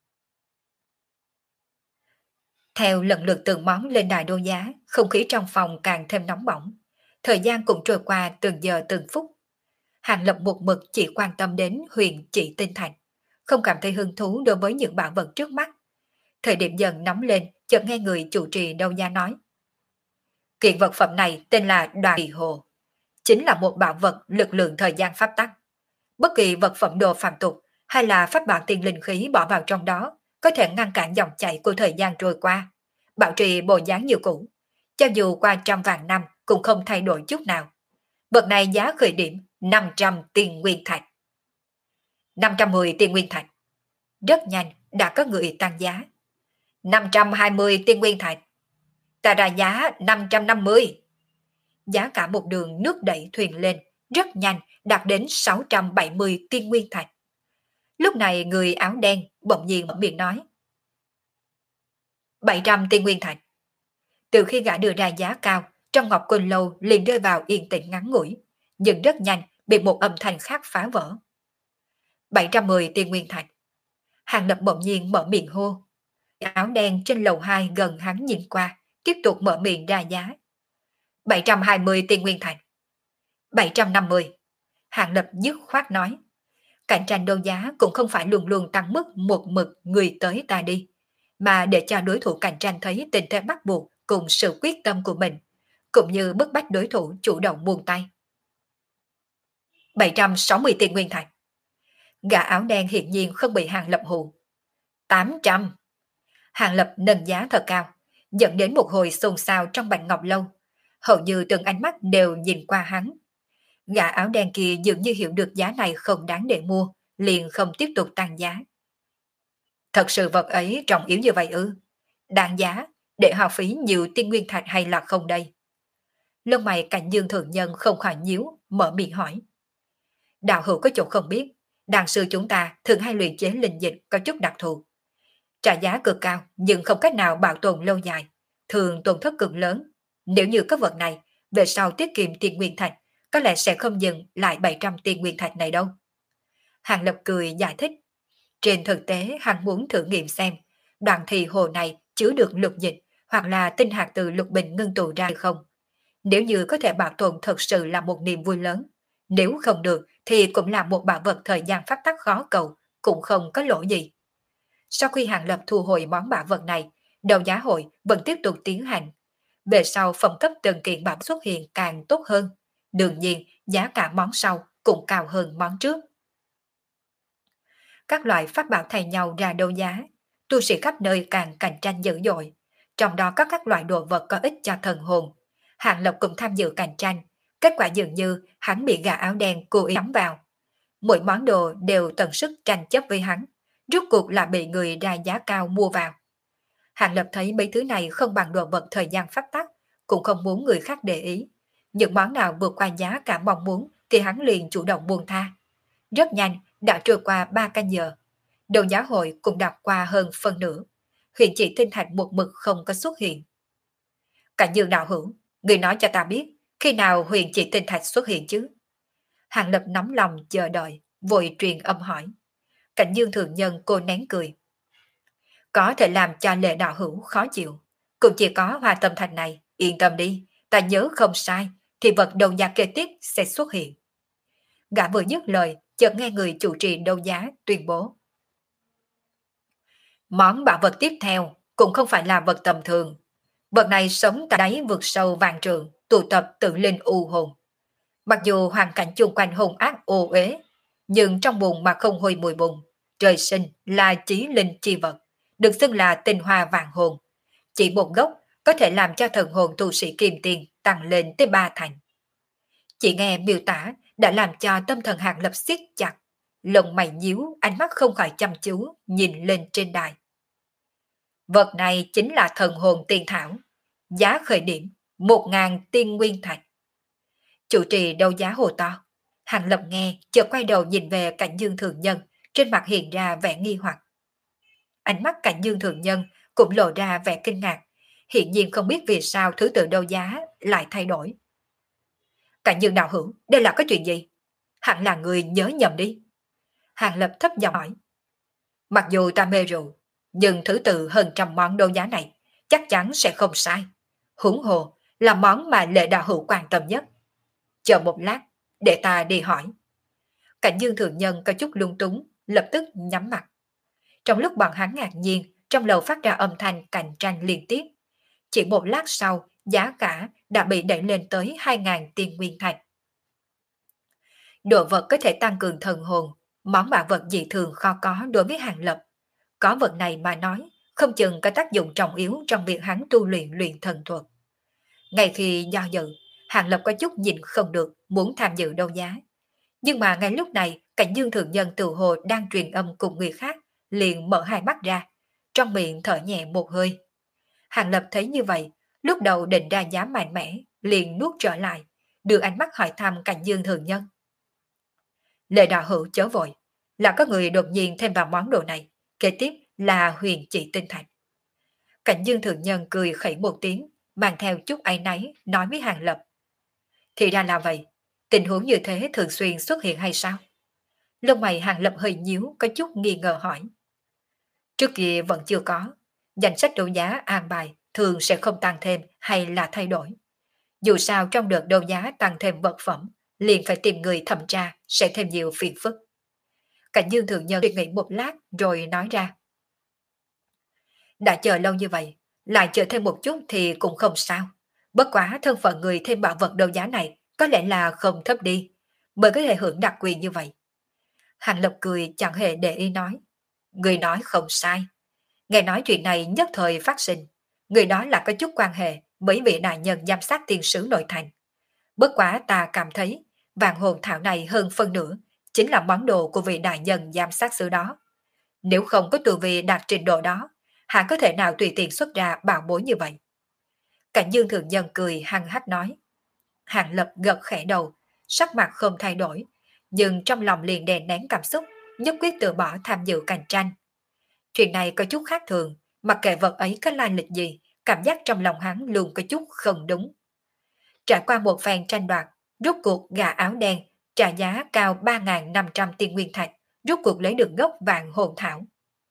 Theo lần lượt từng món lên đài đấu giá, không khí trong phòng càng thêm nóng bỏng. Thời gian cũng trôi qua từng giờ từng phút. Hàng Lập một mực chỉ quan tâm đến huyền chỉ tinh thạch, không cảm thấy hứng thú đối với những bảo vật trước mắt. Thời điểm dần nóng lên, chợt nghe người chủ trì đấu giá nói. Kiện vật phẩm này tên là Đoàn Kỳ Hồ, chính là một bảo vật lực lượng thời gian pháp tắc. Bất kỳ vật phẩm đồ phàm tục hay là pháp bảo tiên linh khí bỏ vào trong đó có thể ngăn cản dòng chảy của thời gian trôi qua, bảo trì bộ dáng như cũ, cho dù qua trăm vạn năm cũng không thay đổi chút nào. Vật này giá khởi điểm năm trăm tiền nguyên thạch. năm trăm mười tiền nguyên thạch. Rất nhanh đã có người tăng giá. năm trăm hai mươi tiền nguyên thạch. Ta ra giá năm trăm năm mươi. Giá cả một đường nước đẩy thuyền lên, rất nhanh đạt đến sáu trăm bảy mươi tiên nguyên thạch. Lúc này người áo đen bỗng nhiên mở miệng nói. bảy trăm tiên nguyên thạch. Từ khi gã đưa ra giá cao, trong Ngọc Quỳnh Lâu liền rơi vào yên tĩnh ngắn ngủi, nhưng rất nhanh bị một âm thanh khác phá vỡ. bảy trăm mười tiên nguyên thạch. Hàng Lập bỗng nhiên mở miệng hô. Áo đen trên lầu hai gần hắn nhìn qua, tiếp tục mở miệng ra giá. bảy trăm hai mươi tiên nguyên thạch. bảy trăm năm mươi. Hàng Lập dứt khoát nói. Cạnh tranh đấu giá cũng không phải luôn luôn tăng mức một mực người tới ta đi, mà để cho đối thủ cạnh tranh thấy tình thế bắt buộc cùng sự quyết tâm của mình, cũng như bức bách đối thủ chủ động buông tay. bảy trăm sáu mươi tiền nguyên thạch. Gã áo đen hiển nhiên không bị Hàng Lập hù. tám trăm. Hàng Lập nâng giá thật cao, dẫn đến một hồi xôn xao trong Bạch Ngọc Lâu. Hầu như từng ánh mắt đều nhìn qua hắn. Gã áo đen kia dường như hiểu được giá này không đáng để mua, liền không tiếp tục tăng giá. Thật sự vật ấy trọng yếu như vậy ư? Đáng giá, để hao phí nhiều tiên nguyên thạch hay là không đây? Lông mày Cảnh Dương Thượng Nhân không khỏi nhíu, mở miệng hỏi. Đạo hữu có chỗ không biết, đàn sư chúng ta thường hay luyện chế linh dịch có chút đặc thù. Trả giá cực cao nhưng không cách nào bảo tồn lâu dài, thường tổn thất cực lớn. Nếu như có vật này, về sau tiết kiệm tiền nguyên thạch, có lẽ sẽ không dừng lại bảy trăm tiền nguyên thạch này đâu. Hàng Lập cười giải thích. Trên thực tế hắn muốn thử nghiệm xem đoạn thì hồ này chứa được lục dịch hoặc là tinh hạt từ lục bình ngưng tụ ra hay không. Nếu như có thể bảo tồn thật sự là một niềm vui lớn. Nếu không được thì cũng là một bảo vật thời gian pháp tắc khó cầu, cũng không có lỗ gì. Sau khi Hàng Lập thu hồi món bảo vật này, đấu giá hội vẫn tiếp tục tiến hành. Về sau phẩm cấp từng kiện bảo xuất hiện càng tốt hơn. Đương nhiên giá cả món sau cũng cao hơn món trước. Các loại pháp bảo thay nhau ra đấu giá, tu sĩ khắp nơi càng cạnh tranh dữ dội, trong đó có các loại đồ vật có ích cho thần hồn. Hàng Lập cũng tham dự cạnh tranh, kết quả dường như hắn bị gã áo đen cố ý nhắm vào. Mỗi món đồ đều tận sức tranh chấp với hắn, rốt cuộc là bị người ra giá cao mua vào. Hàng Lập thấy mấy thứ này không bằng đồ vật thời gian pháp tắc, cũng không muốn người khác để ý. Những món nào vượt qua giá cả mong muốn thì hắn liền chủ động buông tha. Rất nhanh, đã trôi qua ba canh giờ. Đấu giá hội cũng đạt qua hơn phần nửa. Huyền chỉ tinh thạch một mực không có xuất hiện. Cảnh Dương đạo hữu, người nói cho ta biết, khi nào huyền chỉ tinh thạch xuất hiện chứ? Hàng Lập nóng lòng chờ đợi, vội truyền âm hỏi. Cảnh Dương Thượng Nhân cô nén cười. Có thể làm cho Lệ đạo hữu khó chịu. Cũng chỉ có hoa tâm thạch này, yên tâm đi, ta nhớ không sai, thì vật đấu giá kế tiếp sẽ xuất hiện. Gã vừa dứt lời, chợt nghe người chủ trì đấu giá tuyên bố. Món bảo vật tiếp theo cũng không phải là vật tầm thường. Vật này sống tại đáy vực sâu vàng trường, tụ tập tự linh u hồn. Mặc dù hoàn cảnh chung quanh hung ác ô uế, nhưng trong bùn mà không hôi mùi bùn, trời sinh là chí linh chi vật, được xưng là tinh hoa vàng hồn. Chỉ một gốc có thể làm cho thần hồn tu sĩ kim tiền tăng lên tới ba thành. Chỉ nghe miêu tả đã làm cho tâm thần Hàng Lập siết chặt, lông mày nhíu, ánh mắt không khỏi chăm chú nhìn lên trên đài. Vật này chính là thần hồn tiên thảo, giá khởi điểm một ngàn tiên nguyên thạch. Chủ trì đấu giá hồ to. Hàng Lập nghe chợt quay đầu nhìn về Cảnh Dương Thượng Nhân, trên mặt hiện ra vẻ nghi hoặc. Ánh mắt Cảnh Dương Thượng Nhân cũng lộ ra vẻ kinh ngạc, hiện nhiên không biết vì sao thứ tự đấu giá lại thay đổi. Cảnh Dương đạo hữu, đây là cái chuyện gì? Hẳn là người nhớ nhầm đi. Hàng Lập thấp giọng hỏi. Mặc dù ta mê rượu, nhưng thứ tự hơn trăm món đấu giá này chắc chắn sẽ không sai. Huống hồ là món mà Lệ đạo hữu quan tâm nhất. Chờ một lát, để ta đi hỏi. Cảnh Dương Thượng Nhân có chút lung túng, lập tức nhắm mặt. Trong lúc bọn hắn ngạc nhiên, trong lầu phát ra âm thanh cạnh tranh liên tiếp. Chỉ một lát sau, giá cả đã bị đẩy lên tới hai ngàn tiên nguyên thạch. Đồ vật có thể tăng cường thần hồn, món bảo vật dị thường khó có đối với Hàng Lập. Có vật này mà nói, không chừng có tác dụng trọng yếu trong việc hắn tu luyện luyện thần thuật. Ngay khi do dự, Hàng Lập có chút nhìn không được, muốn tham dự đấu giá. Nhưng mà ngay lúc này, Cảnh Dương Thượng Nhân tự hồ đang truyền âm cùng người khác, liền mở hai mắt ra, trong miệng thở nhẹ một hơi. Hàng Lập thấy như vậy, lúc đầu định ra giá mạnh mẽ, liền nuốt trở lại, đưa ánh mắt hỏi thăm Cảnh Dương Thượng Nhân. Lệ đạo hữu chớ vội, là có người đột nhiên thêm vào món đồ này, kế tiếp là huyền chỉ tinh thạch. Cảnh Dương Thượng Nhân cười khẩy một tiếng, mang theo chút áy náy, nói với Hàng Lập. Thì ra là vậy, tình huống như thế thường xuyên xuất hiện hay sao? Lông mày Hàng Lập hơi nhíu, có chút nghi ngờ hỏi. Trước kia vẫn chưa có, danh sách đấu giá an bài thường sẽ không tăng thêm hay là thay đổi. Dù sao trong đợt đấu giá tăng thêm vật phẩm, liền phải tìm người thẩm tra sẽ thêm nhiều phiền phức. Cảnh Dương Thượng Nhân suy nghĩ một lát rồi nói ra. Đã chờ lâu như vậy, lại chờ thêm một chút thì cũng không sao. Bất quá thân phận người thêm bảo vật đấu giá này có lẽ là không thấp đi, mới có thể hưởng đặc quyền như vậy. Hàng Lập cười chẳng hề để ý nói. Người nói không sai. Nghe nói chuyện này nhất thời phát sinh. Người đó là có chút quan hệ với vị đại nhân giám sát tiên sứ nội thành. Bất quá ta cảm thấy vàng hồn thảo này hơn phân nửa chính là món đồ của vị đại nhân giám sát sứ đó. Nếu không có tu vi đạt trình độ đó, hạ có thể nào tùy tiện xuất ra bảo bối như vậy. Cảnh Dương Thượng Nhân cười hăng hắc nói. Hàng Lập gật khẽ đầu, sắc mặt không thay đổi, nhưng trong lòng liền đè nén cảm xúc, nhất quyết từ bỏ tham dự cạnh tranh. Chuyện này có chút khác thường, mặc kệ vật ấy có lai lịch gì, cảm giác trong lòng hắn luôn có chút không đúng. Trải qua một phen tranh đoạt, rốt cuộc gà áo đen trả giá cao ba nghìn năm trăm tiên nguyên thạch, rốt cuộc lấy được gốc vàng hồn thảo.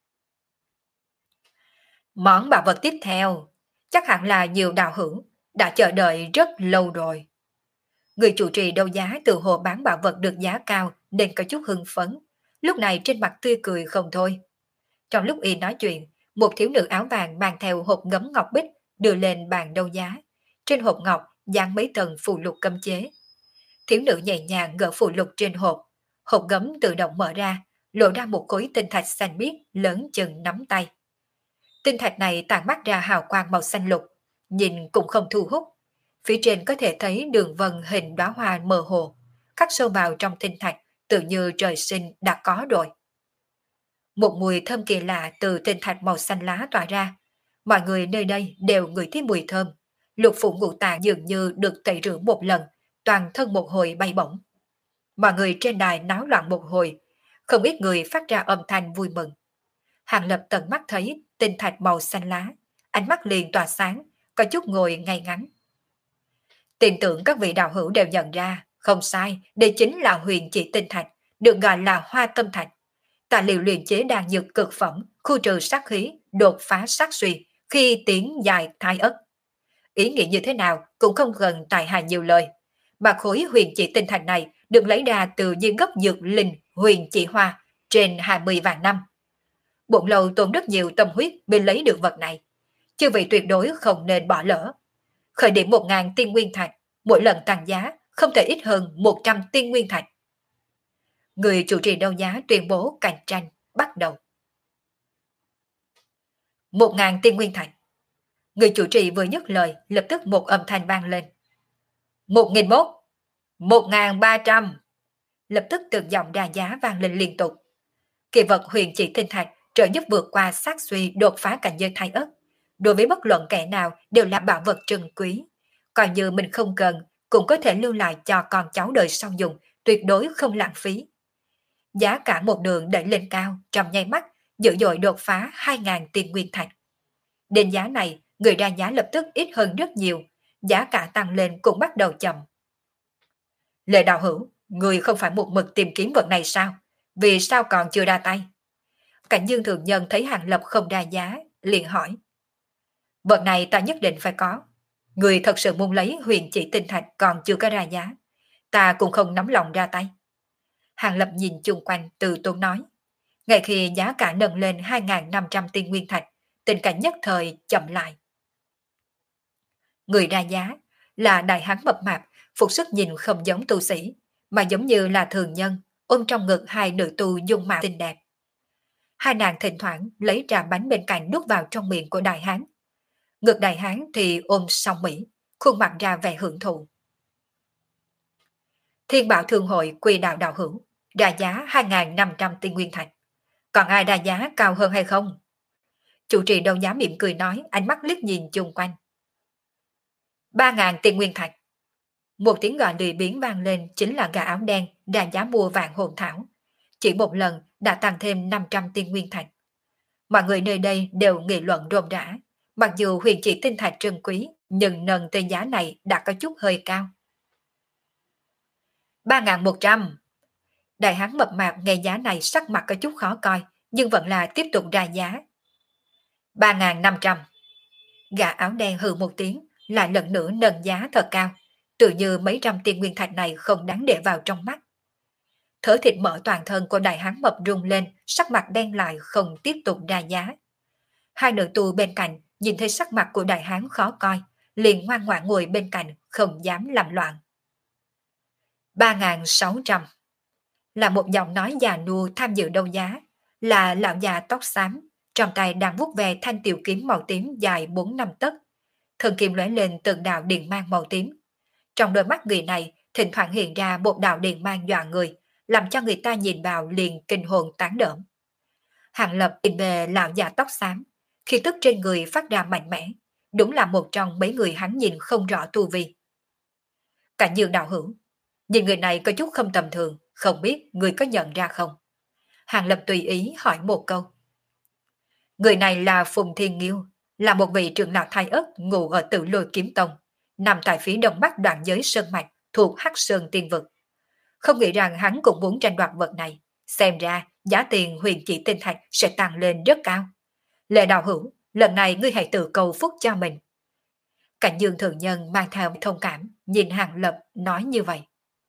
Món bảo vật tiếp theo, chắc hẳn là nhiều đạo hữu, đã chờ đợi rất lâu rồi. Người chủ trì đấu giá từ hồ bán bảo vật được giá cao nên có chút hưng phấn, lúc này trên mặt tươi cười không thôi. Trong lúc y nói chuyện, một thiếu nữ áo vàng mang theo hộp ngấm ngọc bích đưa lên bàn đấu giá. Trên hộp ngọc dán mấy tầng phù lục cấm chế. Thiếu nữ nhẹ nhàng gỡ phù lục trên hộp, hộp gấm tự động mở ra, lộ ra một khối tinh thạch xanh biếc lớn chừng nắm tay. Tinh thạch này tản mát ra hào quang màu xanh lục, nhìn cũng không thu hút. Phía trên có thể thấy đường vân hình đóa hoa mơ hồ, khắc sâu vào trong tinh thạch, tự như trời sinh đã có rồi. Một mùi thơm kỳ lạ từ tinh thạch màu xanh lá tỏa ra. Mọi người nơi đây đều ngửi thấy mùi thơm. Lục phủ ngũ tạng dường như được tẩy rửa một lần, toàn thân một hồi bay bổng. Mọi người trên đài náo loạn một hồi, không ít người phát ra âm thanh vui mừng. Hàng Lập tận mắt thấy tinh thạch màu xanh lá, ánh mắt liền tỏa sáng, có chút ngồi ngay ngắn. Tin tưởng các vị đạo hữu đều nhận ra, không sai, đây chính là huyền chỉ tinh thạch, được gọi là hoa tâm thạch. Tài liệu luyện chế đan dược cực phẩm, khu trừ sát khí, đột phá sát suy, khi tiến dài thai ất. Ý nghĩa như thế nào cũng không cần tài hài nhiều lời. Mà khối huyền chỉ tinh thạch này được lấy ra từ viên gốc dược linh huyền chỉ hoa trên hai mươi vạn năm. Bộn lâu tốn rất nhiều tâm huyết mới lấy được vật này. Chứ vậy tuyệt đối không nên bỏ lỡ. Khởi điểm một ngàn tiên nguyên thạch, mỗi lần tăng giá không thể ít hơn một trăm tiên nguyên thạch. Người chủ trì đấu giá tuyên bố cạnh tranh bắt đầu. Một ngàn tiên nguyên thạch. Người chủ trì vừa nhấc lời, lập tức một âm thanh vang lên. Một nghìn mốt, một ngàn ba trăm. Lập tức từng giọng đà giá vang lên liên tục. Kỳ vật huyền chỉ tinh thạch trợ giúp vượt qua sát suy đột phá cảnh giới thai ất. Đối với bất luận kẻ nào đều là bảo vật trân quý. Coi như mình không cần, cũng có thể lưu lại cho con cháu đời sau dùng, tuyệt đối không lãng phí. Giá cả một đường đẩy lên cao, trong nháy mắt, dữ dội đột phá hai nghìn tiên nguyên thạch. Đến giá này, người ra giá lập tức ít hơn rất nhiều, giá cả tăng lên cũng bắt đầu chậm. Lệ đạo hữu, người không phải một mực tìm kiếm vật này sao? Vì sao còn chưa ra tay? Cảnh Dương Thượng Nhân thấy Hàng Lập không ra giá, liền hỏi. Vật này ta nhất định phải có. Người thật sự muốn lấy huyền chỉ tinh thạch còn chưa có ra giá. Ta cũng không nóng lòng ra tay. Hàng Lập nhìn chung quanh từ tốn nói. Ngay khi giá cả nâng lên hai nghìn năm trăm tiên nguyên thạch, tình cảnh nhất thời chậm lại. Người ra giá là đại hán mập mạp, phục sức nhìn không giống tu sĩ, mà giống như là thường nhân, ôm trong ngực hai nữ tu dung mạo xinh đẹp. Hai nàng thỉnh thoảng lấy trà bánh bên cạnh đút vào trong miệng của đại hán. Ngực đại hán thì ôm song mỹ, khuôn mặt ra vẻ hưởng thụ. Thiên Bảo Thương hội Quỳ đạo đạo hữu, ra giá hai nghìn năm trăm tiên nguyên thạch. Còn ai ra giá cao hơn hay không? Chủ trì đấu giá mỉm cười nói, ánh mắt liếc nhìn chung quanh. ba nghìn tiên nguyên thạch. Một tiếng gọi lười biếng vang lên, chính là gã áo đen ra giá mua vàng hồn thảo. Chỉ một lần đã tăng thêm năm trăm tiên nguyên thạch. Mọi người nơi đây đều nghị luận rôm rã, Mặc dù huyền chỉ tinh thạch trân quý, nhưng nâng tên giá này đã có chút hơi cao. ba ngàn một trăm. Đại hán mập mạp nghe giá này sắc mặt có chút khó coi, nhưng vẫn là tiếp tục ra giá. ba ngàn năm trăm. Gã áo đen hừ một tiếng, lại lần nữa nâng giá thật cao, tự như mấy trăm tiền nguyên thạch này không đáng để vào trong mắt. Thở thịt mỡ toàn thân của đại hán mập rung lên, sắc mặt đen lại không tiếp tục ra giá. Hai nữ tù bên cạnh nhìn thấy sắc mặt của đại hán khó coi, liền ngoan ngoãn ngồi bên cạnh, không dám làm loạn. ba ngàn sáu trăm. Là một giọng nói già nua tham dự đấu giá, là lão già tóc xám, trong tay đang vuốt về thanh tiểu kiếm màu tím dài bốn năm tấc. Thần kim lóe lên từng đạo điện mang màu tím. Trong đôi mắt người này thỉnh thoảng hiện ra một đạo điện mang dọa người, làm cho người ta nhìn vào liền kinh hồn tán đỡm. Hàng Lập nhìn về lão già tóc xám, khi tức trên người phát ra mạnh mẽ, đúng là một trong mấy người hắn nhìn không rõ tu vi. Cảnh Dương đạo hữu, nhìn người này có chút không tầm thường, không biết người có nhận ra không? Hàng Lập tùy ý hỏi một câu. Người này là Phùng Thiên Nghiêu, là một vị trưởng lão thái ất ngụ ở Tử Lôi Kiếm Tông, nằm tại phía đông bắc đoạn giới sơn mạch thuộc Hắc Sơn Tiên Vực. Không nghĩ rằng hắn cũng muốn tranh đoạt vật này, xem ra giá tiền huyền chỉ tinh thạch sẽ tăng lên rất cao. Lệ đạo hữu, lần này ngươi hãy tự cầu phúc cho mình. Cảnh Dương thượng nhân mang theo thông cảm, nhìn Hàng Lập nói như vậy.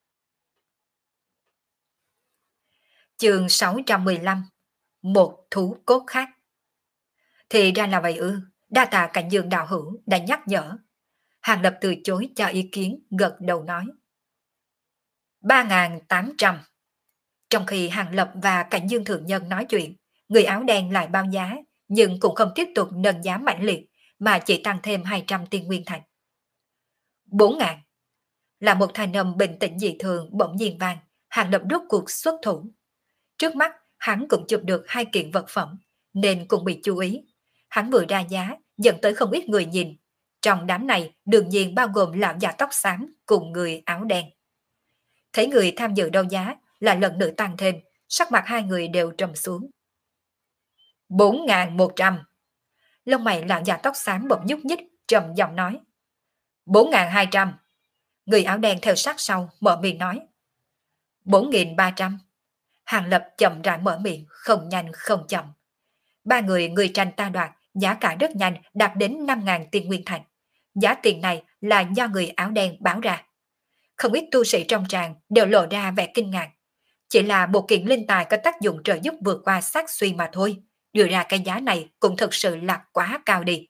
Chương sáu trăm mười lăm. Một thú cốt khác. Thì ra là vậy ư, đa tạ Cảnh Dương đạo hữu đã nhắc nhở. Hàng Lập từ chối cho ý kiến, gật đầu nói. ba ngàn tám trăm. Trong khi Hàng Lập và Cảnh Dương thượng nhân nói chuyện, người áo đen lại bao giá, nhưng cũng không tiếp tục nâng giá mạnh liệt, mà chỉ tăng thêm hai trăm tiên nguyên thạch. bốn ngàn. Là một thanh âm bình tĩnh dị thường bỗng nhiên vang, Hàng Lập rốt cuộc xuất thủ. Trước mắt, hắn cũng chụp được hai kiện vật phẩm, nên cũng bị chú ý. Hắn vừa ra giá, dẫn tới không ít người nhìn. Trong đám này, đương nhiên bao gồm lão già tóc xám cùng người áo đen. Thấy người tham dự đấu giá là lần nữa tăng thêm, sắc mặt hai người đều trầm xuống. bốn ngàn một trăm. Lông mày lão già tóc xám bỗng nhúc nhích, trầm giọng nói. bốn ngàn hai trăm. Người áo đen theo sát sau, mở miệng nói. bốn nghìn ba trăm. Hàng Lập chậm rãi mở miệng, không nhanh không chậm. Ba người người tranh ta đoạt, giá cả rất nhanh đạt đến năm ngàn tiền nguyên thạch. Giá tiền này là do người áo đen báo ra. Không ít tu sĩ trong tràng đều lộ ra vẻ kinh ngạc. Chỉ là một kiện linh tài có tác dụng trợ giúp vượt qua sát suy mà thôi. Đưa ra cái giá này cũng thực sự là quá cao đi.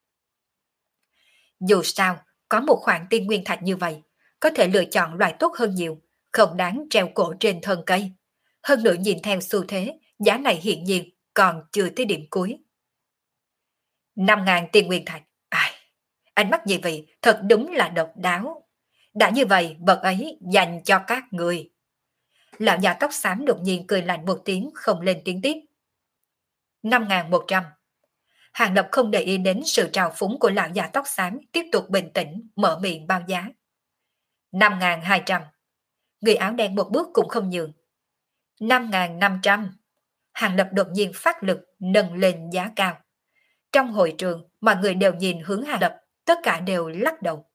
Dù sao, có một khoản tiên nguyên thạch như vậy, có thể lựa chọn loại tốt hơn nhiều, không đáng treo cổ trên thân cây. Hơn nữa nhìn theo xu thế, giá này hiện nhiên còn chưa tới điểm cuối. năm ngàn tiên nguyên thạch. Ai, ánh mắt gì vậy, thật đúng là độc đáo. Đã như vậy, vật ấy dành cho các người. Lão già tóc xám đột nhiên cười lạnh một tiếng, không lên tiếng tiếp. năm ngàn một trăm. Hàng Lập không để ý đến sự trào phúng của lão già tóc xám, tiếp tục bình tĩnh, mở miệng bao giá. năm ngàn hai trăm. Người áo đen một bước cũng không nhường. năm ngàn năm trăm. Hàng Lập đột nhiên phát lực, nâng lên giá cao. Trong hội trường, mọi người đều nhìn hướng Hàng Lập, tất cả đều lắc đầu.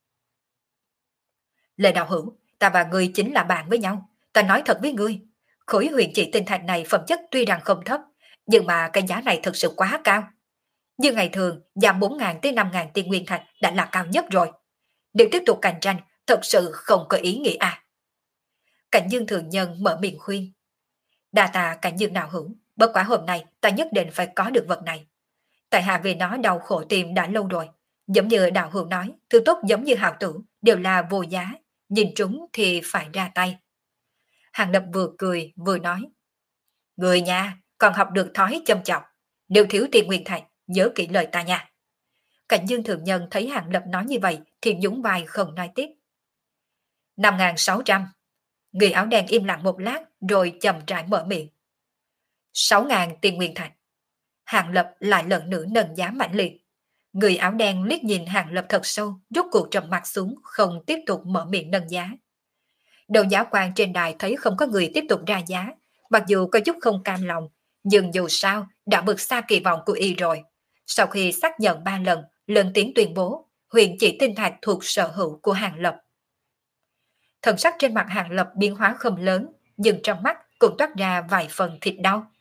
Lệ đạo hữu, ta và ngươi chính là bạn với nhau. Ta nói thật với ngươi, khối huyền chỉ tinh thạch này phẩm chất tuy rằng không thấp, nhưng mà cái giá này thực sự quá cao. Như ngày thường, giá bốn ngàn tới năm ngàn tiên nguyên thạch đã là cao nhất rồi. Nếu tiếp tục cạnh tranh, thật sự không có ý nghĩa à. Cảnh Dương thường nhân mở miệng khuyên. Đa tạ Cảnh Dương đạo hữu, bất quá hôm nay ta nhất định phải có được vật này. Tại hạ vì nó đau khổ tìm đã lâu rồi. Giống như đạo hữu nói, thứ tốt giống như hào tử đều là vô giá, nhìn trúng thì phải ra tay. Hàng Lập vừa cười vừa nói. Người nha, còn học được thói châm chọc. Nếu thiếu tiền nguyên thạch, nhớ kỹ lời ta nha. Cảnh Dương thường nhân thấy Hàng Lập nói như vậy thì nhún vai không nói tiếp. năm ngàn sáu trăm. Người áo đen im lặng một lát rồi chậm rãi mở miệng. sáu ngàn tiền nguyên thạch. Hàng Lập lại lần nữa nâng giá mạnh liệt. Người áo đen liếc nhìn Hàng Lập thật sâu, rút cuộc trầm mặt xuống, không tiếp tục mở miệng nâng giá. Đầu giá quan trên đài thấy không có người tiếp tục ra giá, mặc dù có chút không cam lòng, nhưng dù sao đã vượt xa kỳ vọng của y rồi. Sau khi xác nhận ba lần, lần tiếng tuyên bố, huyền chỉ tinh thạch thuộc sở hữu của Hàng Lập. Thần sắc trên mặt Hàng Lập biến hóa không lớn, nhưng trong mắt cũng toát ra vài phần thịt đau.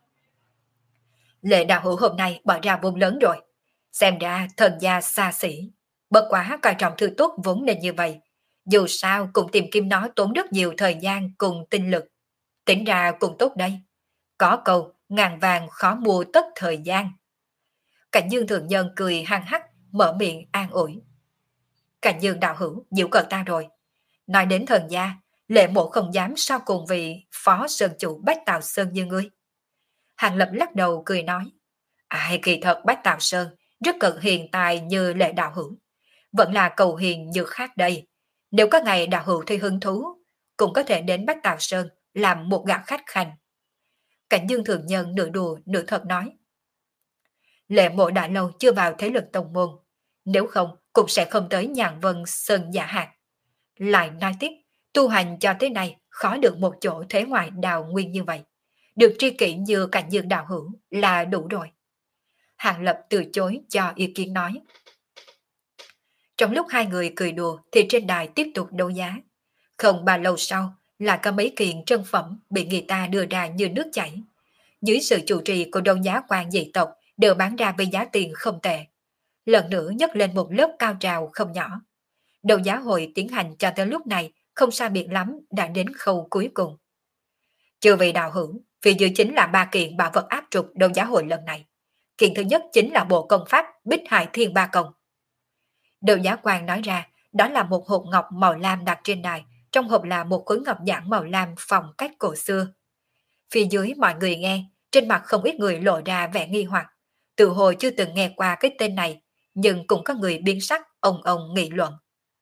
Lệ đạo hữu hôm nay bỏ ra vốn lớn rồi. Xem ra thần gia xa xỉ. Bất quá coi trọng thứ tốt vốn nên như vậy. Dù sao cũng tìm kiếm nó tốn rất nhiều thời gian cùng tinh lực. Tính ra cũng tốt đây. Có câu ngàn vàng khó mua tất thời gian. Cảnh Dương thượng nhân cười hăng hắc, mở miệng an ủi. Cảnh Dương đạo hữu giễu cợt ta rồi. Nói đến thần gia, Lệ mộ không dám sao cùng vị phó sơn chủ Bách Tào Sơn như ngươi. Hàng Lập lắc đầu cười nói. Ai kỳ thật Bách Tào Sơn rất cần hiền tài như Lệ đạo hữu. Vẫn là cầu hiền như khác đây. Nếu có ngày đạo hữu thấy hứng thú, cũng có thể đến Bách Tào Sơn làm một gã khách khanh. Cảnh Dương thượng nhân nửa đùa nửa thật nói. Lệ mộ đã lâu chưa vào thế lực tông môn. Nếu không cũng sẽ không tới Nhàn Vân Sơn giả hạt. Lại nói tiếp, tu hành cho tới nay khó được một chỗ thế ngoại đào nguyên như vậy. Được tri kỷ như Cảnh Dương đạo hữu là đủ rồi. Hàng Lập từ chối cho ý kiến nói. Trong lúc hai người cười đùa thì trên đài tiếp tục đấu giá. Không bao lâu sau là có mấy kiện trân phẩm bị người ta đưa ra như nước chảy. Dưới sự chủ trì của đấu giá quan dị tộc đều bán ra với giá tiền không tệ. Lần nữa nhấc lên một lớp cao trào không nhỏ. Đấu giá hội tiến hành cho tới lúc này không xa biệt lắm đã đến khâu cuối cùng. Chưa vì đạo hữu, phía dưới chính là ba kiện bảo vật áp trục đấu giá hội lần này. Kiện thứ nhất chính là bộ công pháp Bích Hải Thiên Ba Công. Đấu giá quan nói ra, đó là một hộp ngọc màu lam đặt trên đài, trong hộp là một khối ngọc giản màu lam phong cách cổ xưa. Phía dưới mọi người nghe, trên mặt không ít người lộ ra vẻ nghi hoặc. Từ hồi chưa từng nghe qua cái tên này, nhưng cũng có người biến sắc, ông ông nghị luận.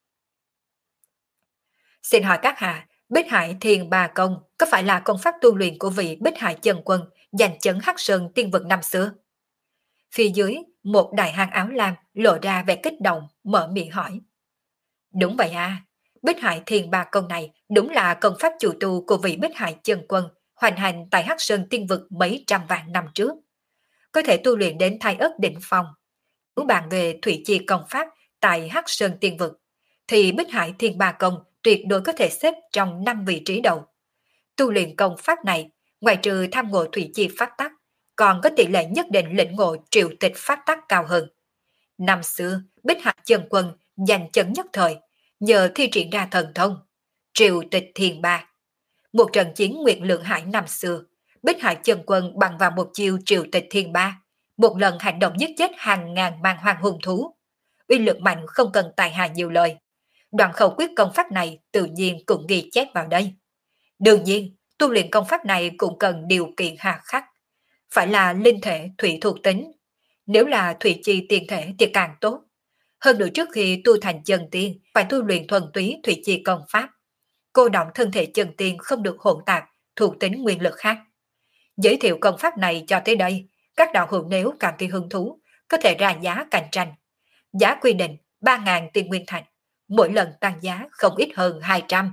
Xin hỏi các hạ, Bích Hải Thiên Ba Công có phải là công pháp tu luyện của vị Bích Hải Chân Quân giành chấn Hắc Sơn tiên vực năm xưa? Phía dưới, một đại hán áo lam lộ ra vẻ kích động, mở miệng hỏi. Đúng vậy à, Bích Hải Thiên Ba Công này đúng là công pháp chủ tu của vị Bích Hải Chân Quân hoành hành tại Hắc Sơn tiên vực mấy trăm vạn năm trước. Có thể tu luyện đến thái ất đỉnh phong. Nếu bàn về thủy chi công pháp tại Hắc Sơn tiên vực, thì Bích Hải Thiên Ba Công tuyệt đối có thể xếp trong năm vị trí đầu. Tu luyện công pháp này, ngoài trừ tham ngộ thủy chi phát tắc, còn có tỷ lệ nhất định lĩnh ngộ triệu tịch phát tắc cao hơn. Năm xưa, Bích Hải Chân Quân giành chấn nhất thời, nhờ thi triển ra thần thông, triệu tịch thiền ba. Một trận chiến Nguyệt Lượng Hải năm xưa, Bích Hải Chân Quân bằng vào một chiêu triệu tịch thiền ba, một lần hành động giết chết hàng ngàn mang hoang hung thú. Uy lực mạnh không cần tài hà nhiều lời. Đoạn khẩu quyết công pháp này tự nhiên cũng ghi chép vào đây. Đương nhiên, tu luyện công pháp này cũng cần điều kiện hà khắc. Phải là linh thể thủy thuộc tính. Nếu là thủy chi tiên thể thì càng tốt. Hơn nữa trước khi tu thành chân tiên, phải tu luyện thuần túy thủy chi công pháp. Cô động thân thể chân tiên không được hỗn tạp, thuộc tính nguyên lực khác. Giới thiệu công pháp này cho tới đây, các đạo hữu nếu cảm thấy hứng thú, có thể ra giá cạnh tranh. Giá quy định ba nghìn tiên nguyên thạch, mỗi lần tăng giá không ít hơn hai trăm.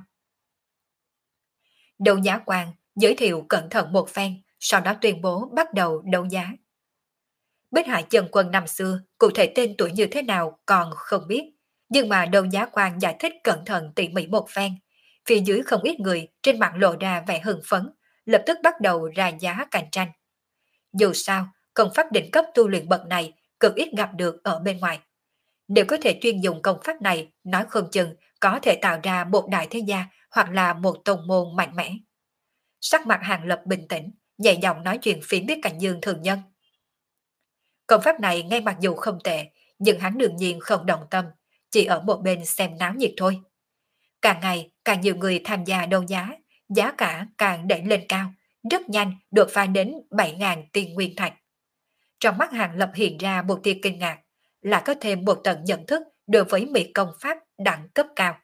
Đấu giá quan giới thiệu cẩn thận một phen, sau đó tuyên bố bắt đầu đấu giá. Bích Hải Chân Quân năm xưa, cụ thể tên tuổi như thế nào còn không biết, nhưng mà đấu giá quan giải thích cẩn thận tỉ mỉ một phen. Phía dưới không ít người trên mặt lộ ra vẻ hưng phấn, lập tức bắt đầu ra giá cạnh tranh. Dù sao, công pháp đỉnh cấp tu luyện bậc này cực ít gặp được ở bên ngoài. Nếu có thể chuyên dùng công pháp này, nói không chừng có thể tạo ra một đại thế gia hoặc là một tông môn mạnh mẽ. Sắc mặt Hàng Lập bình tĩnh, nhẹ giọng nói chuyện phiếm biết Cảnh Dương thường nhân. Công pháp này ngay mặc dù không tệ, nhưng hắn đương nhiên không đồng tâm, chỉ ở một bên xem náo nhiệt thôi. Càng ngày càng nhiều người tham gia đấu giá, giá cả càng đẩy lên cao, rất nhanh đột phá đến bảy nghìn tiên nguyên thạch. Trong mắt Hàng Lập hiện ra một tia kinh ngạc, là có thêm một tầng nhận thức đối với mỹ công pháp đẳng cấp cao.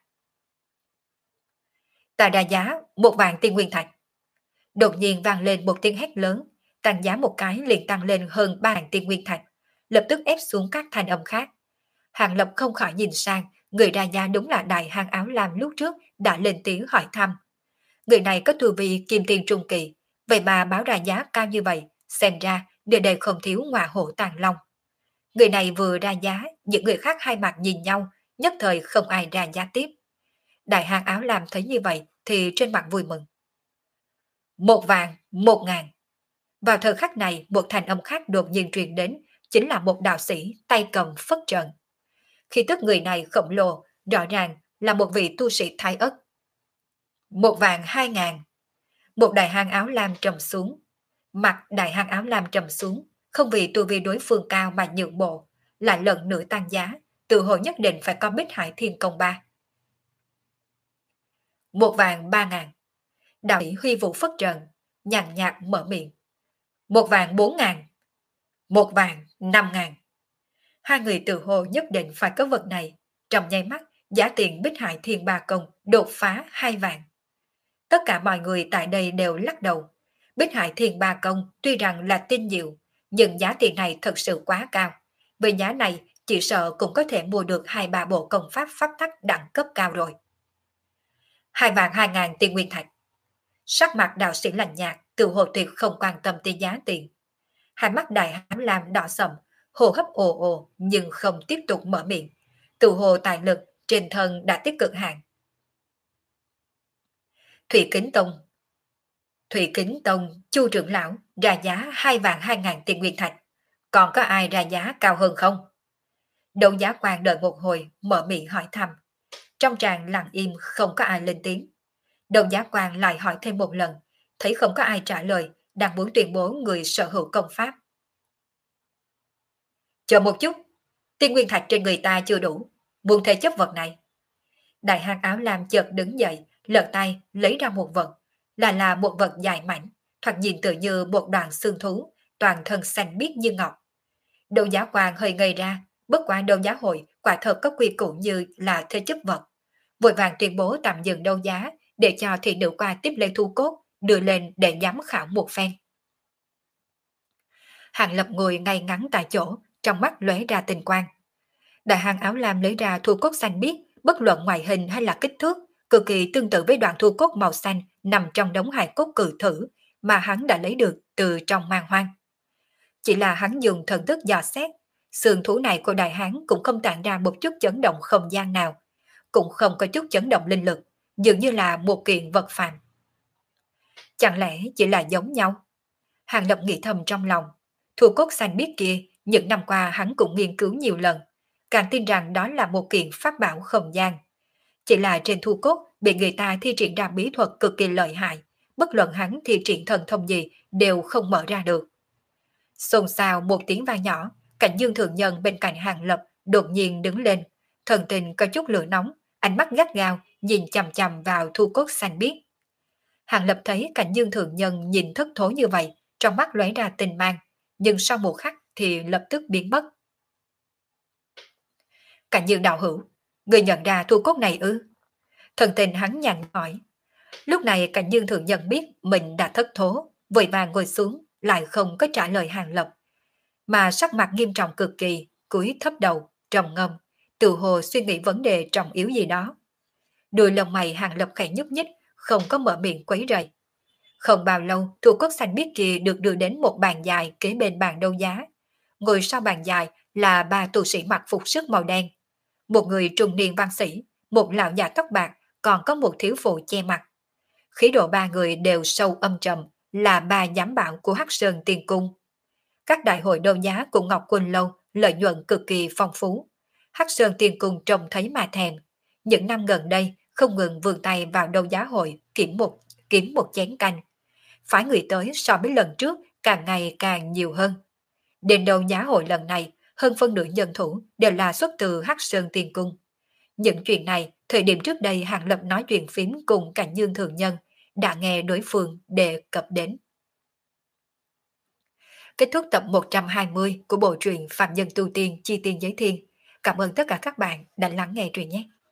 Ta đa giá một vạn tiên nguyên thạch. Đột nhiên vang lên một tiếng hét lớn, tăng giá một cái liền tăng lên hơn ba nghìn tiên nguyên thạch, lập tức ép xuống các thanh âm khác. Hàng Lập không khỏi nhìn sang, người ra giá đúng là đại hang áo lam lúc trước đã lên tiếng hỏi thăm. Người này có tu vi kim tiên trung kỳ, vậy mà báo ra giá cao như vậy, xem ra nơi đây không thiếu ngọa hổ tàng long. Người này vừa ra giá, những người khác hai mặt nhìn nhau, nhất thời không ai ra giá tiếp. Đại hán áo lam thấy như vậy thì trên mặt vui mừng. Một vàng, một ngàn. Vào thời khắc này, một thành âm khác đột nhiên truyền đến, chính là một đạo sĩ tay cầm phất trần. Khi tức người này khổng lồ, rõ ràng là một vị tu sĩ Thái Ất. Một vàng hai ngàn. Một đại hán áo lam trầm xuống. Mặt đại hán áo lam trầm xuống, không vì tu vi đối phương cao mà nhượng bộ, lại lần nữa tăng giá, tự hồ nhất định phải có Bích Hải Thiên Công ba. Một vàng ba ngàn. Đạo sĩ huy vũ phất trần, nhàn nhạt mở miệng. Một vàng bốn ngàn. Một vàng năm ngàn. Hai người tự hồ nhất định phải có vật này. Trong nháy mắt, giá tiền Bích Hải Thiên Ba Công đột phá hai vàng. Tất cả mọi người tại đây đều lắc đầu. Bích Hải Thiên Ba Công tuy rằng là tinh diệu, nhưng giá tiền này thật sự quá cao. Với giá này, chỉ sợ cũng có thể mua được hai ba bộ công pháp pháp tắc đẳng cấp cao rồi. Hai vàng hai ngàn tiền nguyên thạch. Sắc mặt đạo sĩ lạnh nhạt, tự hồ tuyệt không quan tâm tới giá tiền. Hai mắt đại hán lam đỏ sầm, hô hấp ồ ồ nhưng không tiếp tục mở miệng. Tự hồ tài lực trên thân đã tiếp cực hạn. Thủy Kính Tông Thủy Kính Tông, Chu trưởng lão ra giá hai vạn hai ngàn tiền nguyên thạch. Còn có ai ra giá cao hơn không? Đấu giá quan đợi một hồi, mở miệng hỏi thăm. Trong tràng lặng im không có ai lên tiếng. Đấu giá quan lại hỏi thêm một lần, thấy không có ai trả lời, đang muốn tuyên bố người sở hữu công pháp. Chờ một chút, tiên nguyên thạch trên người ta chưa đủ, muốn thế chấp vật này. Đại hán áo lam chợt đứng dậy, lật tay lấy ra một vật, là là một vật dài mảnh, thoạt nhìn tự như một đoạn xương thú, toàn thân xanh biếc như ngọc. Đấu giá quan hơi ngây ra, bất quá đấu giá hội quả thật có quy củ như là thế chấp vật, vội vàng tuyên bố tạm dừng đấu giá để cho thị nữ qua tiếp lên thu cốt, đưa lên để giám khảo một phen. Hàng Lập ngồi ngay ngắn tại chỗ, trong mắt lóe ra tình quang. Đại hán áo lam lấy ra thu cốt xanh biếc, bất luận ngoại hình hay là kích thước, cực kỳ tương tự với đoạn thu cốt màu xanh nằm trong đống hài cốt cự thử mà hắn đã lấy được từ trong man hoang. Chỉ là hắn dùng thần thức dò xét, xương thú này của đại hán cũng không tản ra một chút chấn động không gian nào, cũng không có chút chấn động linh lực, dường như là một kiện vật phàm. Chẳng lẽ chỉ là giống nhau? Hàng Lập nghĩ thầm trong lòng, thu cốt xanh biếc kia, những năm qua hắn cũng nghiên cứu nhiều lần, càng tin rằng đó là một kiện pháp bảo không gian. Chỉ là trên thu cốt bị người ta thi triển ra bí thuật cực kỳ lợi hại, bất luận hắn thi triển thần thông gì đều không mở ra được. Xôn xao một tiếng vang nhỏ, Cảnh Dương thượng nhân bên cạnh Hàng Lập đột nhiên đứng lên, thần tình có chút lửa nóng, ánh mắt gắt gao nhìn chằm chằm vào thu cốt xanh biếc. Hàng Lập thấy Cảnh Dương thượng nhân nhìn thất thố như vậy, trong mắt lóe ra tình mang, nhưng sau một khắc thì lập tức biến mất. Cảnh Dương đạo hữu, người nhận ra thu cốt này ư? Thần tình hắn nhàn hỏi. Lúc này Cảnh Dương thượng nhân biết mình đã thất thố, vội vàng ngồi xuống, lại không có trả lời Hàng Lập, mà sắc mặt nghiêm trọng cực kỳ, cúi thấp đầu, trầm ngâm, tự hồ suy nghĩ vấn đề trọng yếu gì đó. Đuôi lông mày Hàng Lập khẽ nhúc nhích, không có mở miệng quấy rầy. Không bao lâu, thu cốt xanh biếc kia được đưa đến một bàn dài kế bên bàn đấu giá. Ngồi sau bàn dài là ba tu sĩ mặc phục sức màu đen, một người trung niên văn sĩ, một lão già tóc bạc, còn có một thiếu phụ che mặt. Khí độ ba người đều sâu âm trầm, là ba giám bảo của Hắc Sơn Tiên Cung. Các đại hội đấu giá của Ngọc Quỳnh Lâu lợi nhuận cực kỳ phong phú. Hắc Sơn Tiên Cung trông thấy mà thèm. Những năm gần đây không ngừng vươn tay vào đấu giá hội kiếm một kiếm một chén canh. Phái người tới so với lần trước càng ngày càng nhiều hơn. Đến đấu giá hội lần này, hơn phân nửa nhân thủ đều là xuất từ Hắc Sơn Tiên Cung. Những chuyện này, thời điểm trước đây Hàng Lập nói chuyện phím cùng Cảnh Dương thượng nhân, đã nghe đối phương đề cập đến. Kết thúc tập một trăm hai mươi của bộ truyện Phạm Nhân Tu Tiên Chi Tiên Giới Thiên. Cảm ơn tất cả các bạn đã lắng nghe truyện nhé.